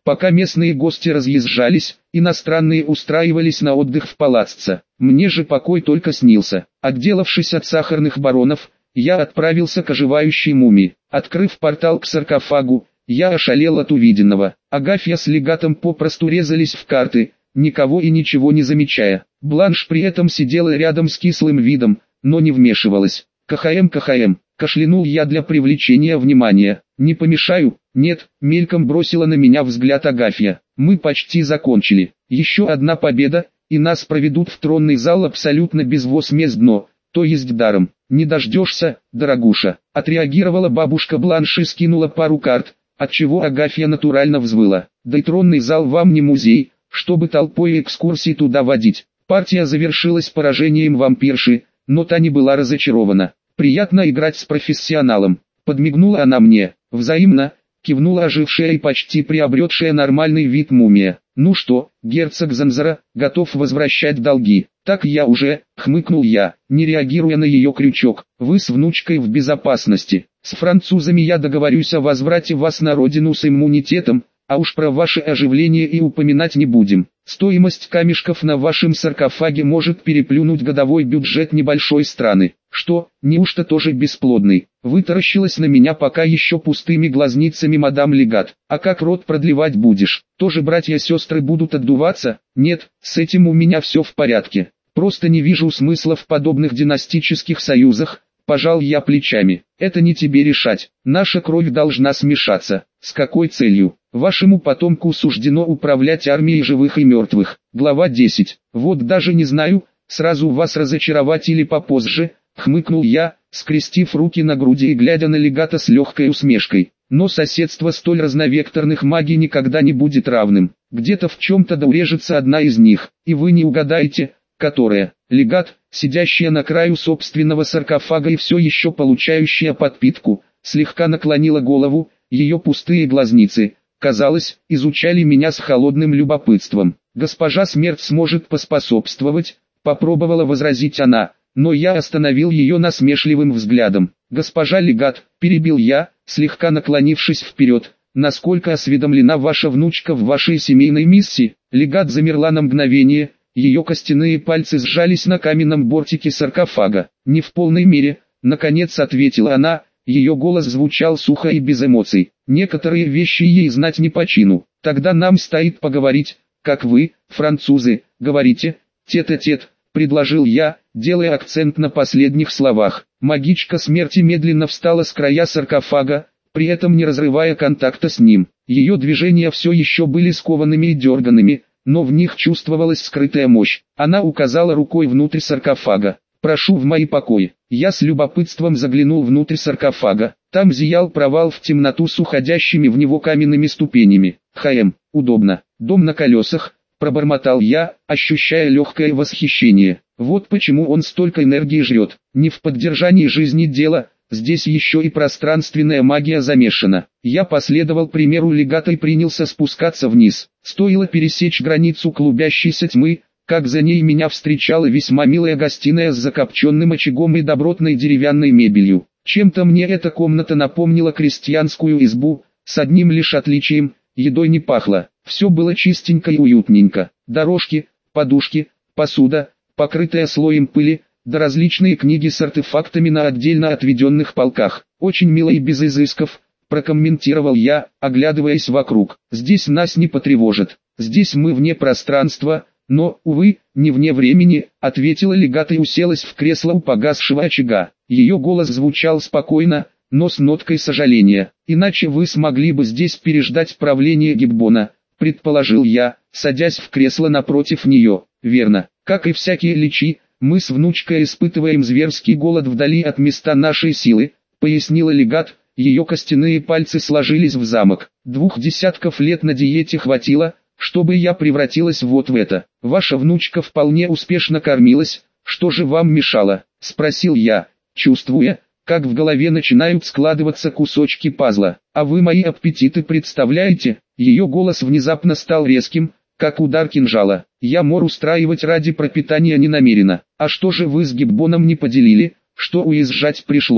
Пока местные гости разъезжались, иностранные устраивались на отдых в палацце. Мне же покой только снился. Отделавшись от сахарных баронов, я отправился к оживающей мумии. Открыв портал к саркофагу, я ошалел от увиденного. Агафья с легатом попросту резались в карты, никого и ничего не замечая. Бланш при этом сидела рядом с кислым видом, но не вмешивалась. «КХМ, КХМ», кашлянул я для привлечения внимания. «Не помешаю?» «Нет», мельком бросила на меня взгляд Агафья. «Мы почти закончили. Еще одна победа, и нас проведут в тронный зал абсолютно безвозмездно, то есть даром. Не дождешься, дорогуша», отреагировала бабушка Бланш и скинула пару карт, отчего Агафья натурально взвыла. «Да и тронный зал вам не музей, чтобы толпой экскурсий туда водить». Партия завершилась поражением вампирши, но та не была разочарована. «Приятно играть с профессионалом», подмигнула она мне. «Взаимно», кивнула ожившая и почти приобретшая нормальный вид мумия. «Ну что, герцог Занзара, готов возвращать долги?» «Так я уже», хмыкнул я, не реагируя на ее крючок. «Вы с внучкой в безопасности. С французами я договорюсь о возврате вас на родину с иммунитетом, а уж про ваше оживление и упоминать не будем. Стоимость камешков на вашем саркофаге может переплюнуть годовой бюджет небольшой страны». «Что, неужто тоже бесплодный?» Вытаращилась на меня пока еще пустыми глазницами мадам Легат. «А как род продлевать будешь? Тоже братья-сестры будут отдуваться?» «Нет, с этим у меня все в порядке. Просто не вижу смысла в подобных династических союзах», пожал я плечами. «Это не тебе решать. Наша кровь должна смешаться». «С какой целью?» «Вашему потомку суждено управлять армией живых и мертвых». Глава десять. «Вот даже не знаю, сразу вас разочаровать или попозже», хмыкнул я, скрестив руки на груди и глядя на легата с легкой усмешкой. «Но соседство столь разновекторных магий никогда не будет равным. Где-то в чем-то да урежется одна из них, и вы не угадаете, которая». Легат, сидящая на краю собственного саркофага и все еще получающая подпитку, слегка наклонила голову, ее пустые глазницы, казалось, изучали меня с холодным любопытством. «Госпожа Смерть сможет поспособствовать», попробовала возразить она, но я остановил ее насмешливым взглядом. «Госпожа Легат», перебил я, слегка наклонившись вперед, «насколько осведомлена ваша внучка в вашей семейной миссии?» Легат замерла на мгновение, ее костяные пальцы сжались на каменном бортике саркофага. «Не в полной мере», наконец ответила она, ее голос звучал сухо и без эмоций. «Некоторые вещи ей знать не по чину. Тогда нам стоит поговорить, как вы, французы, говорите, тет-а-тет», предложил я, делая акцент на последних словах. Магичка Смерти медленно встала с края саркофага, при этом не разрывая контакта с ним. Ее движения все еще были скованными и дерганными, но в них чувствовалась скрытая мощь. Она указала рукой внутрь саркофага. «Прошу в мои покои». Я с любопытством заглянул внутрь саркофага. Там зиял провал в темноту с уходящими в него каменными ступенями. «Хм, удобно. Дом на колесах», пробормотал я, ощущая легкое восхищение. Вот почему он столько энергии жрет. Не в поддержании жизни дело, здесь еще и пространственная магия замешана. Я последовал примеру легата и принялся спускаться вниз. Стоило пересечь границу клубящейся тьмы, как за ней меня встречала весьма милая гостиная с закопченным очагом и добротной деревянной мебелью. Чем-то мне эта комната напомнила крестьянскую избу, с одним лишь отличием, едой не пахло. Все было чистенько и уютненько. Дорожки, подушки, посуда, покрытая слоем пыли, да различные книги с артефактами на отдельно отведенных полках. «Очень мило и без изысков», прокомментировал я, оглядываясь вокруг. «Здесь нас не потревожит. Здесь мы вне пространства, но, увы, не вне времени», ответила легат и уселась в кресло у погасшего очага. Ее голос звучал спокойно, но с ноткой сожаления. «Иначе вы смогли бы здесь переждать правление Гиббона», предположил я, садясь в кресло напротив нее. «Верно. Как и всякие личи, мы с внучкой испытываем зверский голод вдали от места нашей силы», пояснила легат. Ее костяные пальцы сложились в замок. «Двух десятков лет на диете хватило, чтобы я превратилась вот в это. Ваша внучка вполне успешно кормилась, что же вам мешало?» спросил я, чувствуя, как в голове начинают складываться кусочки пазла. «А вы мои аппетиты представляете?» Ее голос внезапно стал резким, как удар кинжала. «Я мор устраивать ради пропитания не намерена. А что же вы с Гиббоном не поделили, что уезжать пришлось?»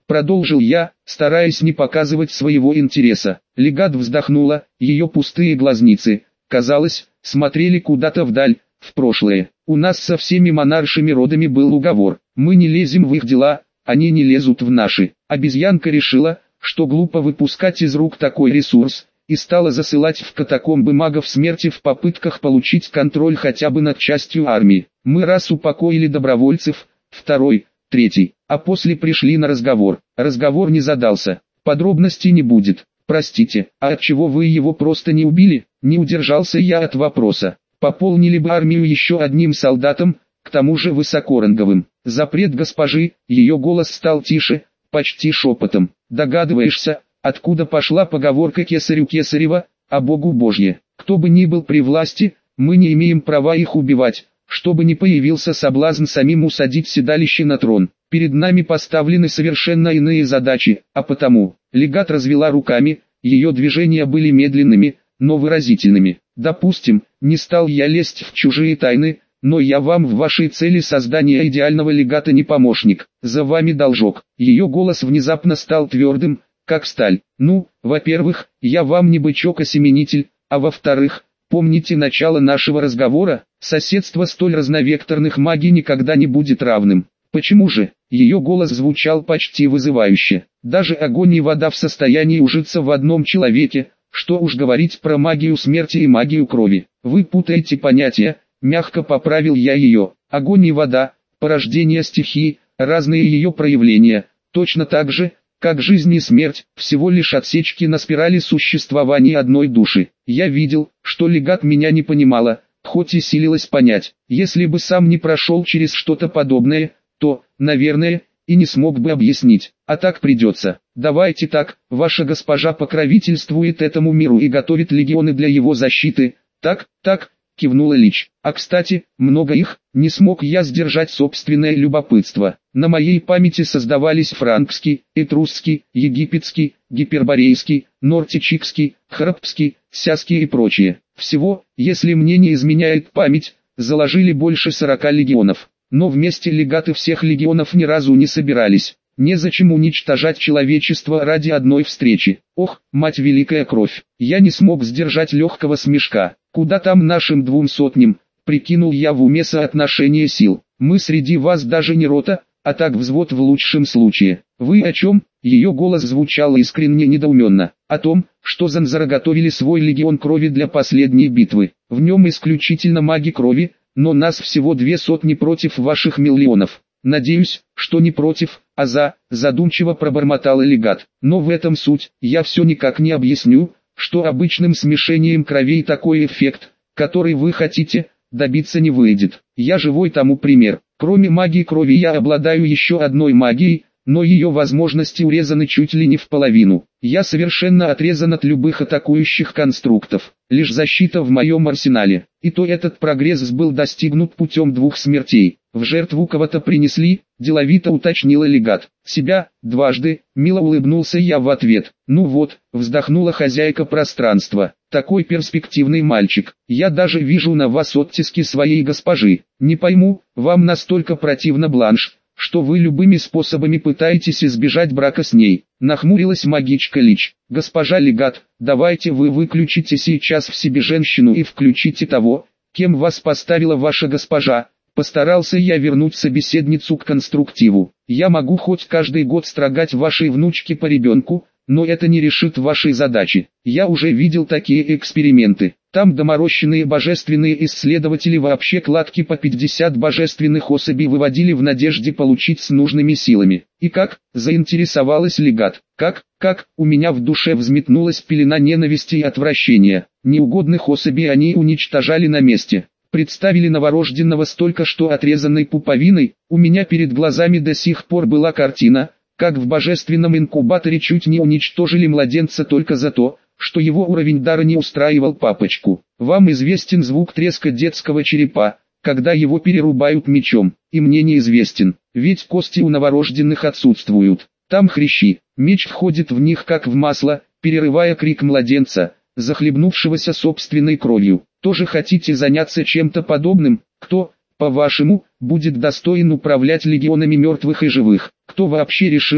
продолжил я, стараясь не показывать своего интереса. Легат вздохнула, ее пустые глазницы, казалось, смотрели куда-то вдаль, в прошлое. У нас со всеми монаршими родами был уговор, мы не лезем в их дела, они не лезут в наши. Обезьянка решила, что глупо выпускать из рук такой ресурс, и стала засылать в катакомбы магов смерти в попытках получить контроль хотя бы над частью армии. Мы раз упокоили добровольцев, второй, третий, а после пришли на разговор. Разговор не задался, подробностей не будет. Простите, а отчего вы его просто не убили? Не удержался я от вопроса. Пополнили бы армию еще одним солдатом, к тому же высокоранговым. Запрет госпожи, ее голос стал тише, почти шепотом. Догадываешься, откуда пошла поговорка «Кесарю Кесарева, а Богу Божье»? Кто бы ни был при власти, мы не имеем права их убивать, чтобы не появился соблазн самим усадить седалище на трон. Перед нами поставлены совершенно иные задачи, а потому, легат развела руками, ее движения были медленными, но выразительными. Допустим, не стал я лезть в чужие тайны, но я вам в вашей цели создания идеального легата не помощник, за вами должок. Ее голос внезапно стал твердым, как сталь. Ну, во-первых, я вам не бычок-осеменитель, а во-вторых, помните начало нашего разговора, соседство столь разновекторных магий никогда не будет равным. Почему же? Ее голос звучал почти вызывающе. Даже огонь и вода в состоянии ужиться в одном человеке, что уж говорить про магию смерти и магию крови. Вы путаете понятия, мягко поправил я ее. Огонь и вода, порождение стихии, разные ее проявления, точно так же, как жизнь и смерть, всего лишь отсечки на спирали существования одной души. Я видел, что легат меня не понимала, хоть и силилась понять. Если бы сам не прошел через что-то подобное, то, наверное, и не смог бы объяснить. А так придется. Давайте так, ваша госпожа покровительствует этому миру и готовит легионы для его защиты. Так, так, кивнула Лич. А кстати, много их, не смог я сдержать собственное любопытство. На моей памяти создавались франкский, этрусский, египетский, гиперборейский, нортичикский, храбский, сяский и прочие. Всего, если мне не изменяет память, заложили больше сорока легионов. Но вместе легаты всех легионов ни разу не собирались. Незачем уничтожать человечество ради одной встречи. Ох, мать великая кровь. Я не смог сдержать легкого смешка. Куда там нашим двум сотням, прикинул я в уме соотношение сил. Мы среди вас даже не рота, а так взвод в лучшем случае. Вы о чем? Ее голос звучал искренне недоуменно. О том, что Занзара готовили свой легион крови для последней битвы. В нем исключительно маги крови, но нас всего две сотни против ваших миллионов. Надеюсь, что не против, а за, задумчиво пробормотал легат. Но в этом суть, я все никак не объясню, что обычным смешением кровей такой эффект, который вы хотите, добиться не выйдет. Я живой тому пример. Кроме магии крови я обладаю еще одной магией, но ее возможности урезаны чуть ли не в половину. Я совершенно отрезан от любых атакующих конструктов. Лишь защита в моем арсенале. И то этот прогресс был достигнут путем двух смертей. В жертву кого-то принесли, деловито уточнила легат. Себя, дважды, мило улыбнулся я в ответ. Ну вот, вздохнула хозяйка пространства. Такой перспективный мальчик. Я даже вижу на вас оттиски своей госпожи. Не пойму, вам настолько противна Бланш, что вы любыми способами пытаетесь избежать брака с ней. Нахмурилась магичка Лич. Госпожа легат, давайте вы выключите сейчас в себе женщину и включите того, кем вас поставила ваша госпожа. Постарался я вернуть собеседницу к конструктиву. Я могу хоть каждый год строгать вашей внучке по ребенку, но это не решит вашей задачи. Я уже видел такие эксперименты. Там доморощенные божественные исследователи вообще кладки по пятьдесят божественных особей выводили в надежде получить с нужными силами. И как? Заинтересовалась легат. Как? Как? У меня в душе взметнулась пелена ненависти и отвращения. Неугодных особей они уничтожали на месте. Представили новорожденного с только что отрезанной пуповиной. У меня перед глазами до сих пор была картина, как в божественном инкубаторе чуть не уничтожили младенца только за то, что его уровень дара не устраивал папочку. Вам известен звук треска детского черепа, когда его перерубают мечом, и мне неизвестен, ведь кости у новорожденных отсутствуют. Там хрящи, меч входит в них как в масло, перерывая крик младенца, захлебнувшегося собственной кровью. Тоже хотите заняться чем-то подобным? Кто, по-вашему, будет достоин управлять легионами мертвых и живых? Кто вообще решит,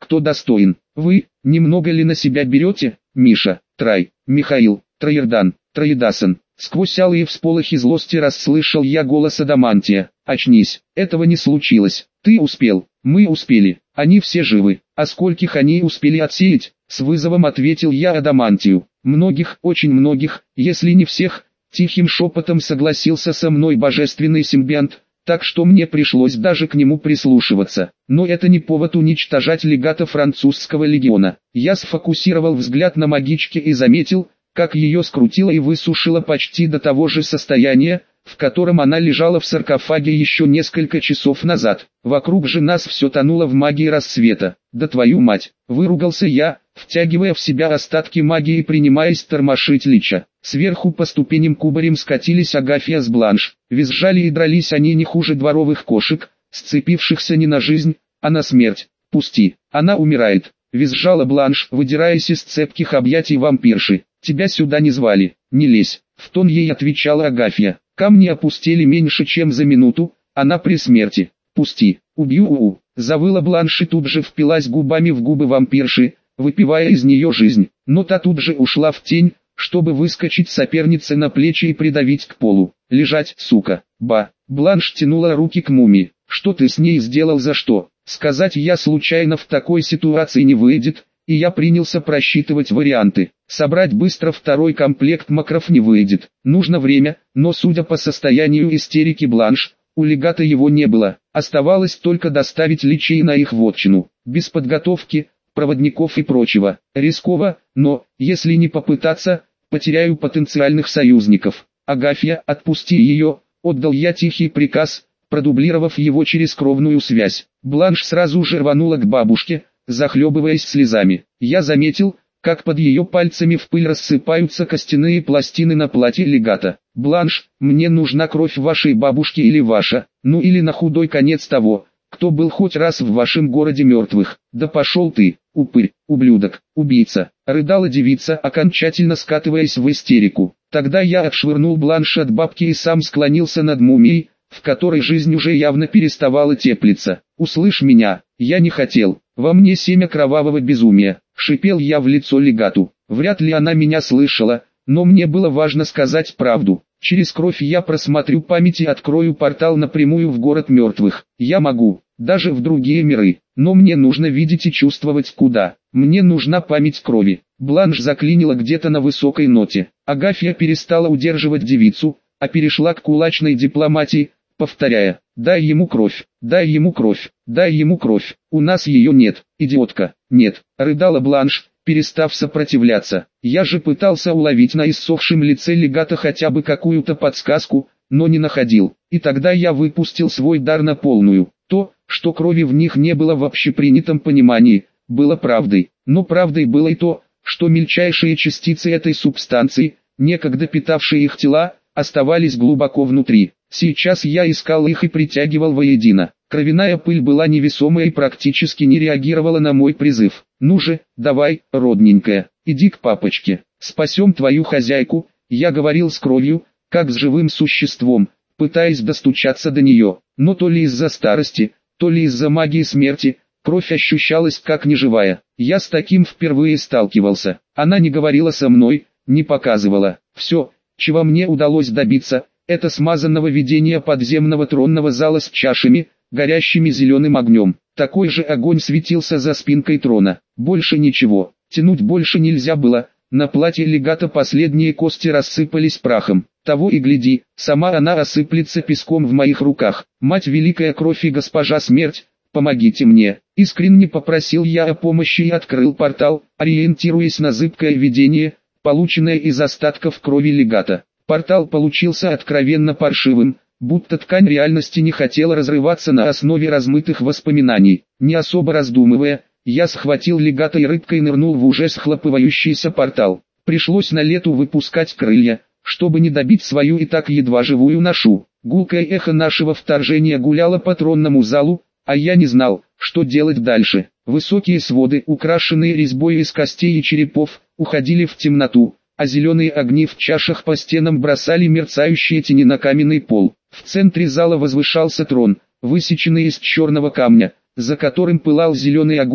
кто достоин. Вы, немного ли на себя берете, Миша, Трай, Михаил, Троердан, Троедасан? Сквозь алые всполохи злости расслышал я голос Адамантия. Очнись, этого не случилось. Ты успел, мы успели, они все живы. А скольких они успели отсеять? С вызовом ответил я Адамантию. Многих, очень многих, если не всех. Тихим шепотом согласился со мной божественный симбионт, так что мне пришлось даже к нему прислушиваться. Но это не повод уничтожать легата французского легиона. Я сфокусировал взгляд на магичке и заметил, как ее скрутило и высушило почти до того же состояния, в котором она лежала в саркофаге еще несколько часов назад. Вокруг же нас все тонуло в магии рассвета. Да твою мать, выругался я, втягивая в себя остатки магии и принимаясь тормошить Лича. Сверху по ступеням кубарем скатились Агафья с Бланш. Визжали и дрались они не хуже дворовых кошек, сцепившихся не на жизнь, а на смерть. «Пусти, она умирает», — визжала Бланш, выдираясь из цепких объятий вампирши. «Тебя сюда не звали, не лезь», — в тон ей отвечала Агафья. Камни опустили меньше чем за минуту, она при смерти. «Пусти, убью-у-у», — завыла Бланш и тут же впилась губами в губы вампирши, выпивая из нее жизнь. Но та тут же ушла в тень, чтобы выскочить сопернице на плечи и придавить к полу. «Лежать, сука!» «Ба!» Бланш тянула руки к мумии. «Что ты с ней сделал, за что?» Сказать я случайно в такой ситуации не выйдет, и я принялся просчитывать варианты. Собрать быстро второй комплект макров не выйдет. Нужно время, но судя по состоянию истерики Бланш, у легата его не было. Оставалось только доставить личей на их вотчину. Без подготовки, проводников и прочего. Рисково, но, если не попытаться, потеряю потенциальных союзников. «Агафья, отпусти ее», — отдал я тихий приказ, продублировав его через кровную связь. Бланш сразу же рванула к бабушке, захлебываясь слезами. Я заметил, как под ее пальцами в пыль рассыпаются костяные пластины на платье легата. «Бланш, мне нужна кровь вашей бабушки или ваша, ну или на худой конец того, кто был хоть раз в вашем городе мертвых». «Да пошел ты, упырь, ублюдок, убийца», — рыдала девица, окончательно скатываясь в истерику. Тогда я отшвырнул Бланш от бабки и сам склонился над мумией, в которой жизнь уже явно переставала теплиться. «Услышь меня, я не хотел, во мне семя кровавого безумия», — шипел я в лицо легату. Вряд ли она меня слышала, но мне было важно сказать правду. Через кровь я просмотрю память и открою портал напрямую в город мертвых. Я могу, даже в другие миры, но мне нужно видеть и чувствовать куда. Мне нужна память крови. Бланш заклинила где-то на высокой ноте. Агафья перестала удерживать девицу, а перешла к кулачной дипломатии, повторяя: «Дай ему кровь, дай ему кровь, дай ему кровь, у нас ее нет, идиотка». «Нет», — рыдала Бланш, перестав сопротивляться. Я же пытался уловить на иссохшем лице легата хотя бы какую-то подсказку, но не находил. И тогда я выпустил свой дар на полную. То, что крови в них не было в общепринятом понимании, было правдой. Но правдой было и то, что мельчайшие частицы этой субстанции, некогда питавшие их тела, оставались глубоко внутри. Сейчас я искал их и притягивал воедино. Кровяная пыль была невесомая и практически не реагировала на мой призыв. «Ну же, давай, родненькая, иди к папочке, спасем твою хозяйку», я говорил с кровью, как с живым существом, пытаясь достучаться до нее. Но то ли из-за старости, то ли из-за магии смерти, кровь ощущалась как неживая. Я с таким впервые сталкивался. Она не говорила со мной, не показывала. Все, чего мне удалось добиться, это смазанного видения подземного тронного зала с чашами, горящими зеленым огнем. Такой же огонь светился за спинкой трона. Больше ничего. Тянуть больше нельзя было. На платье легата последние кости рассыпались прахом. Того и гляди, сама она осыплется песком в моих руках. «Мать Великая Кровь и Госпожа Смерть, помогите мне!» Искренне попросил я о помощи и открыл портал, ориентируясь на зыбкое видение, полученное из остатков крови легата. Портал получился откровенно паршивым, будто ткань реальности не хотела разрываться на основе размытых воспоминаний. Не особо раздумывая, я схватил легата и рыбкой нырнул в уже схлопывающийся портал. Пришлось на лету выпускать крылья, чтобы не добить свою и так едва живую ношу. Гулкое эхо нашего вторжения гуляло по тронному залу, а я не знал, что делать дальше. Высокие своды, украшенные резьбой из костей и черепов, уходили в темноту, а зеленые огни в чашах по стенам бросали мерцающие тени на каменный пол. В центре зала возвышался трон, высеченный из черного камня, за которым пылал зеленый огонь,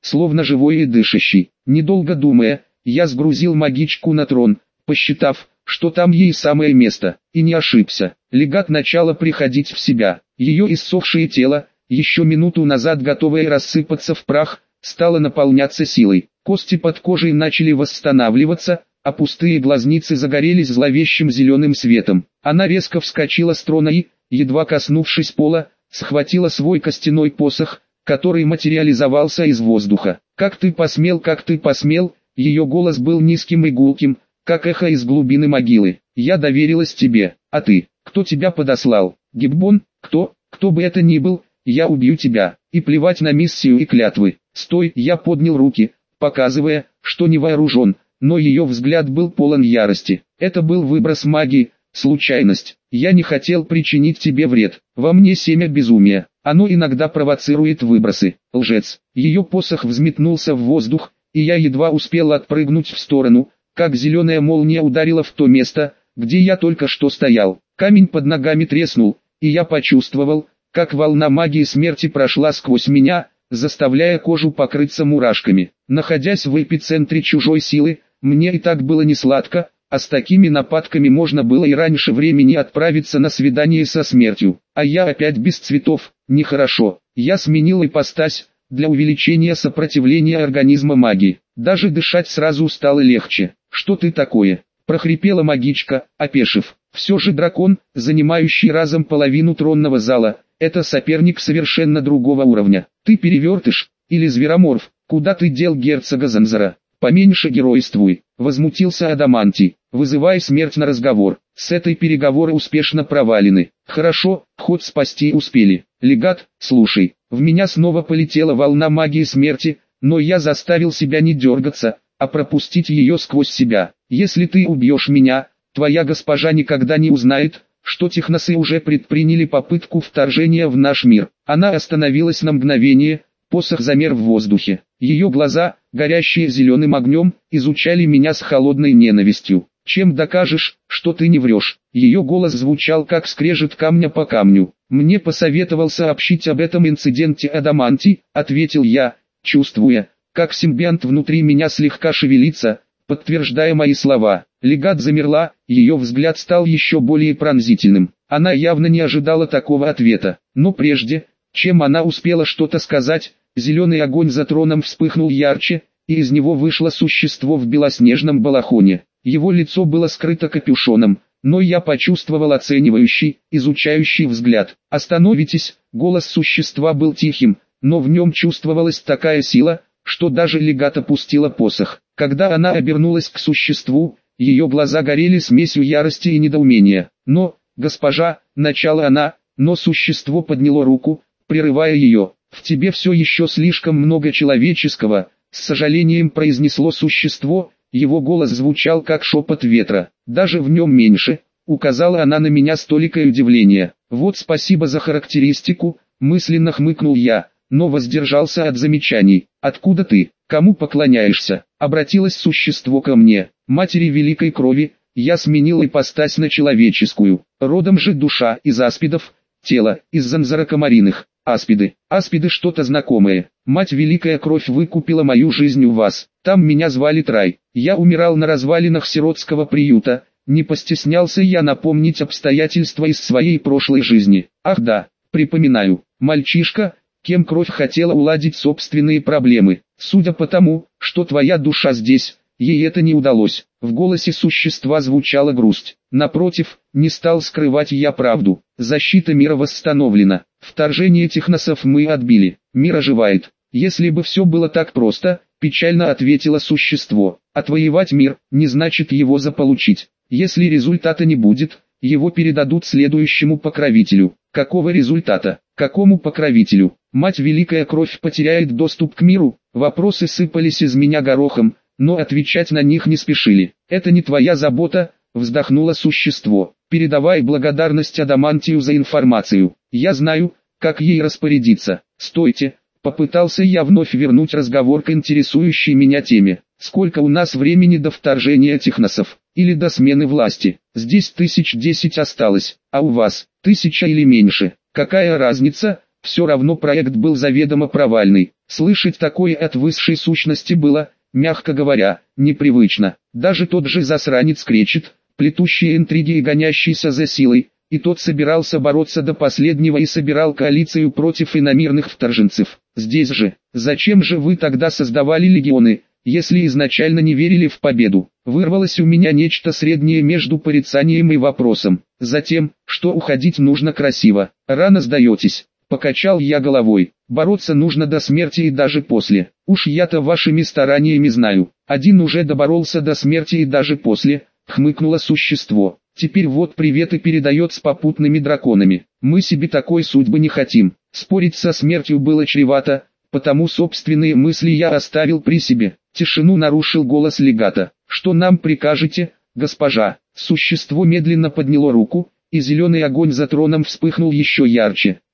словно живой и дышащий. Недолго думая, я сгрузил магичку на трон, посчитав, что там ей самое место, и не ошибся. Легат начала приходить в себя. Ее иссохшее тело, еще минуту назад готовое рассыпаться в прах, стало наполняться силой. Кости под кожей начали восстанавливаться, а пустые глазницы загорелись зловещим зеленым светом. Она резко вскочила с трона и, едва коснувшись пола, схватила свой костяной посох, который материализовался из воздуха. «Как ты посмел, как ты посмел!» Ее голос был низким и гулким, как эхо из глубины могилы. «Я доверилась тебе, а ты, кто тебя подослал? Гиббон? Кто? Кто бы это ни был, я убью тебя, и плевать на миссию и клятвы». «Стой!» Я поднял руки, показывая, что не вооружен, но ее взгляд был полон ярости. «Это был выброс магии, случайность. Я не хотел причинить тебе вред. Во мне семя безумия. Оно иногда провоцирует выбросы». «Лжец!» Ее посох взметнулся в воздух, и я едва успел отпрыгнуть в сторону, как зеленая молния ударила в то место, где я только что стоял. Камень под ногами треснул, и я почувствовал, как волна магии смерти прошла сквозь меня, заставляя кожу покрыться мурашками. Находясь в эпицентре чужой силы, мне и так было не сладко, а с такими нападками можно было и раньше времени отправиться на свидание со смертью. А я опять без цветов, нехорошо. Я сменил ипостась, для увеличения сопротивления организма магии. Даже дышать сразу стало легче. «Что ты такое?» – прохрипела магичка, опешив. Все же дракон, занимающий разом половину тронного зала, это соперник совершенно другого уровня. «Ты перевертыш, или звероморф, куда ты дел герцога Занзара? Поменьше геройствуй», – возмутился Адамантий, вызывая смерть на разговор. «С этой переговоры успешно провалены. Хорошо, ход спасти успели. Легат, слушай, в меня снова полетела волна магии смерти, но я заставил себя не дергаться, а пропустить ее сквозь себя. Если ты убьешь меня, твоя госпожа никогда не узнает, что техносы уже предприняли попытку вторжения в наш мир». Она остановилась на мгновение, посох замер в воздухе. Ее глаза, горящие зеленым огнем, изучали меня с холодной ненавистью. «Чем докажешь, что ты не врешь?» Ее голос звучал как скрежет камня по камню. «Мне посоветовал сообщить об этом инциденте Адамантий», — ответил я, чувствуя, как симбионт внутри меня слегка шевелится, подтверждая мои слова. Легат замерла, ее взгляд стал еще более пронзительным. Она явно не ожидала такого ответа. Но прежде, чем она успела что-то сказать, зеленый огонь за троном вспыхнул ярче, и из него вышло существо в белоснежном балахоне. Его лицо было скрыто капюшоном, но я почувствовал оценивающий, изучающий взгляд. «Остановитесь!» Голос существа был тихим, но в нем чувствовалась такая сила, что даже Легат опустила посох. Когда она обернулась к существу, ее глаза горели смесью ярости и недоумения. «Но, госпожа», — начала она, но существо подняло руку, прерывая ее. «В тебе все еще слишком много человеческого», — с сожалением произнесло существо. Его голос звучал как шепот ветра. «Даже в нем меньше», — указала она на меня с толикой удивления. «Вот спасибо за характеристику», — мысленно хмыкнул я, но воздержался от замечаний. «Откуда ты? Кому поклоняешься?» Обратилось существо ко мне. «Матери великой крови, я сменил ипостась на человеческую. Родом же душа из аспидов, тело из Занзара комариных. Аспиды. Аспиды что-то знакомое. Мать великая кровь выкупила мою жизнь у вас. Там меня звали Трай. Я умирал на развалинах сиротского приюта. Не постеснялся я напомнить обстоятельства из своей прошлой жизни. Ах да, припоминаю. Мальчишка, кем кровь хотела уладить собственные проблемы. Судя по тому, что твоя душа здесь, ей это не удалось». В голосе существа звучала грусть. Напротив, не стал скрывать я правду. Защита мира восстановлена. Вторжение техносов мы отбили. Мир оживает. «Если бы все было так просто», — печально ответило существо. «Отвоевать мир, не значит его заполучить. Если результата не будет, его передадут следующему покровителю». «Какого результата? Какому покровителю? Мать великая кровь потеряет доступ к миру?» Вопросы сыпались из меня горохом, но отвечать на них не спешили. «Это не твоя забота», — вздохнуло существо. «Передавай благодарность Адамантию за информацию. Я знаю, как ей распорядиться». «Стойте», — попытался я вновь вернуть разговор к интересующей меня теме. «Сколько у нас времени до вторжения техносов? Или до смены власти? Здесь тысяч десять осталось, а у вас, тысяча или меньше. Какая разница? Все равно проект был заведомо провальный». Слышать такое от высшей сущности было, мягко говоря, непривычно. Даже тот же засранец Кречет, плетущий интриги и гонящийся за силой, и тот собирался бороться до последнего и собирал коалицию против иномирных вторженцев. Здесь же, зачем же вы тогда создавали легионы, если изначально не верили в победу? Вырвалось у меня нечто среднее между порицанием и вопросом. Затем, что уходить нужно красиво. Рано сдаетесь. Покачал я головой. Бороться нужно до смерти и даже после. Уж я-то вашими стараниями знаю. Один уже доборолся до смерти и даже после, хмыкнуло существо. Теперь вот привет и передает с попутными драконами. Мы себе такой судьбы не хотим. Спорить со смертью было чревато, потому собственные мысли я оставил при себе. Тишину нарушил голос легата. Что нам прикажете, госпожа? Существо медленно подняло руку, и зеленый огонь за троном вспыхнул еще ярче.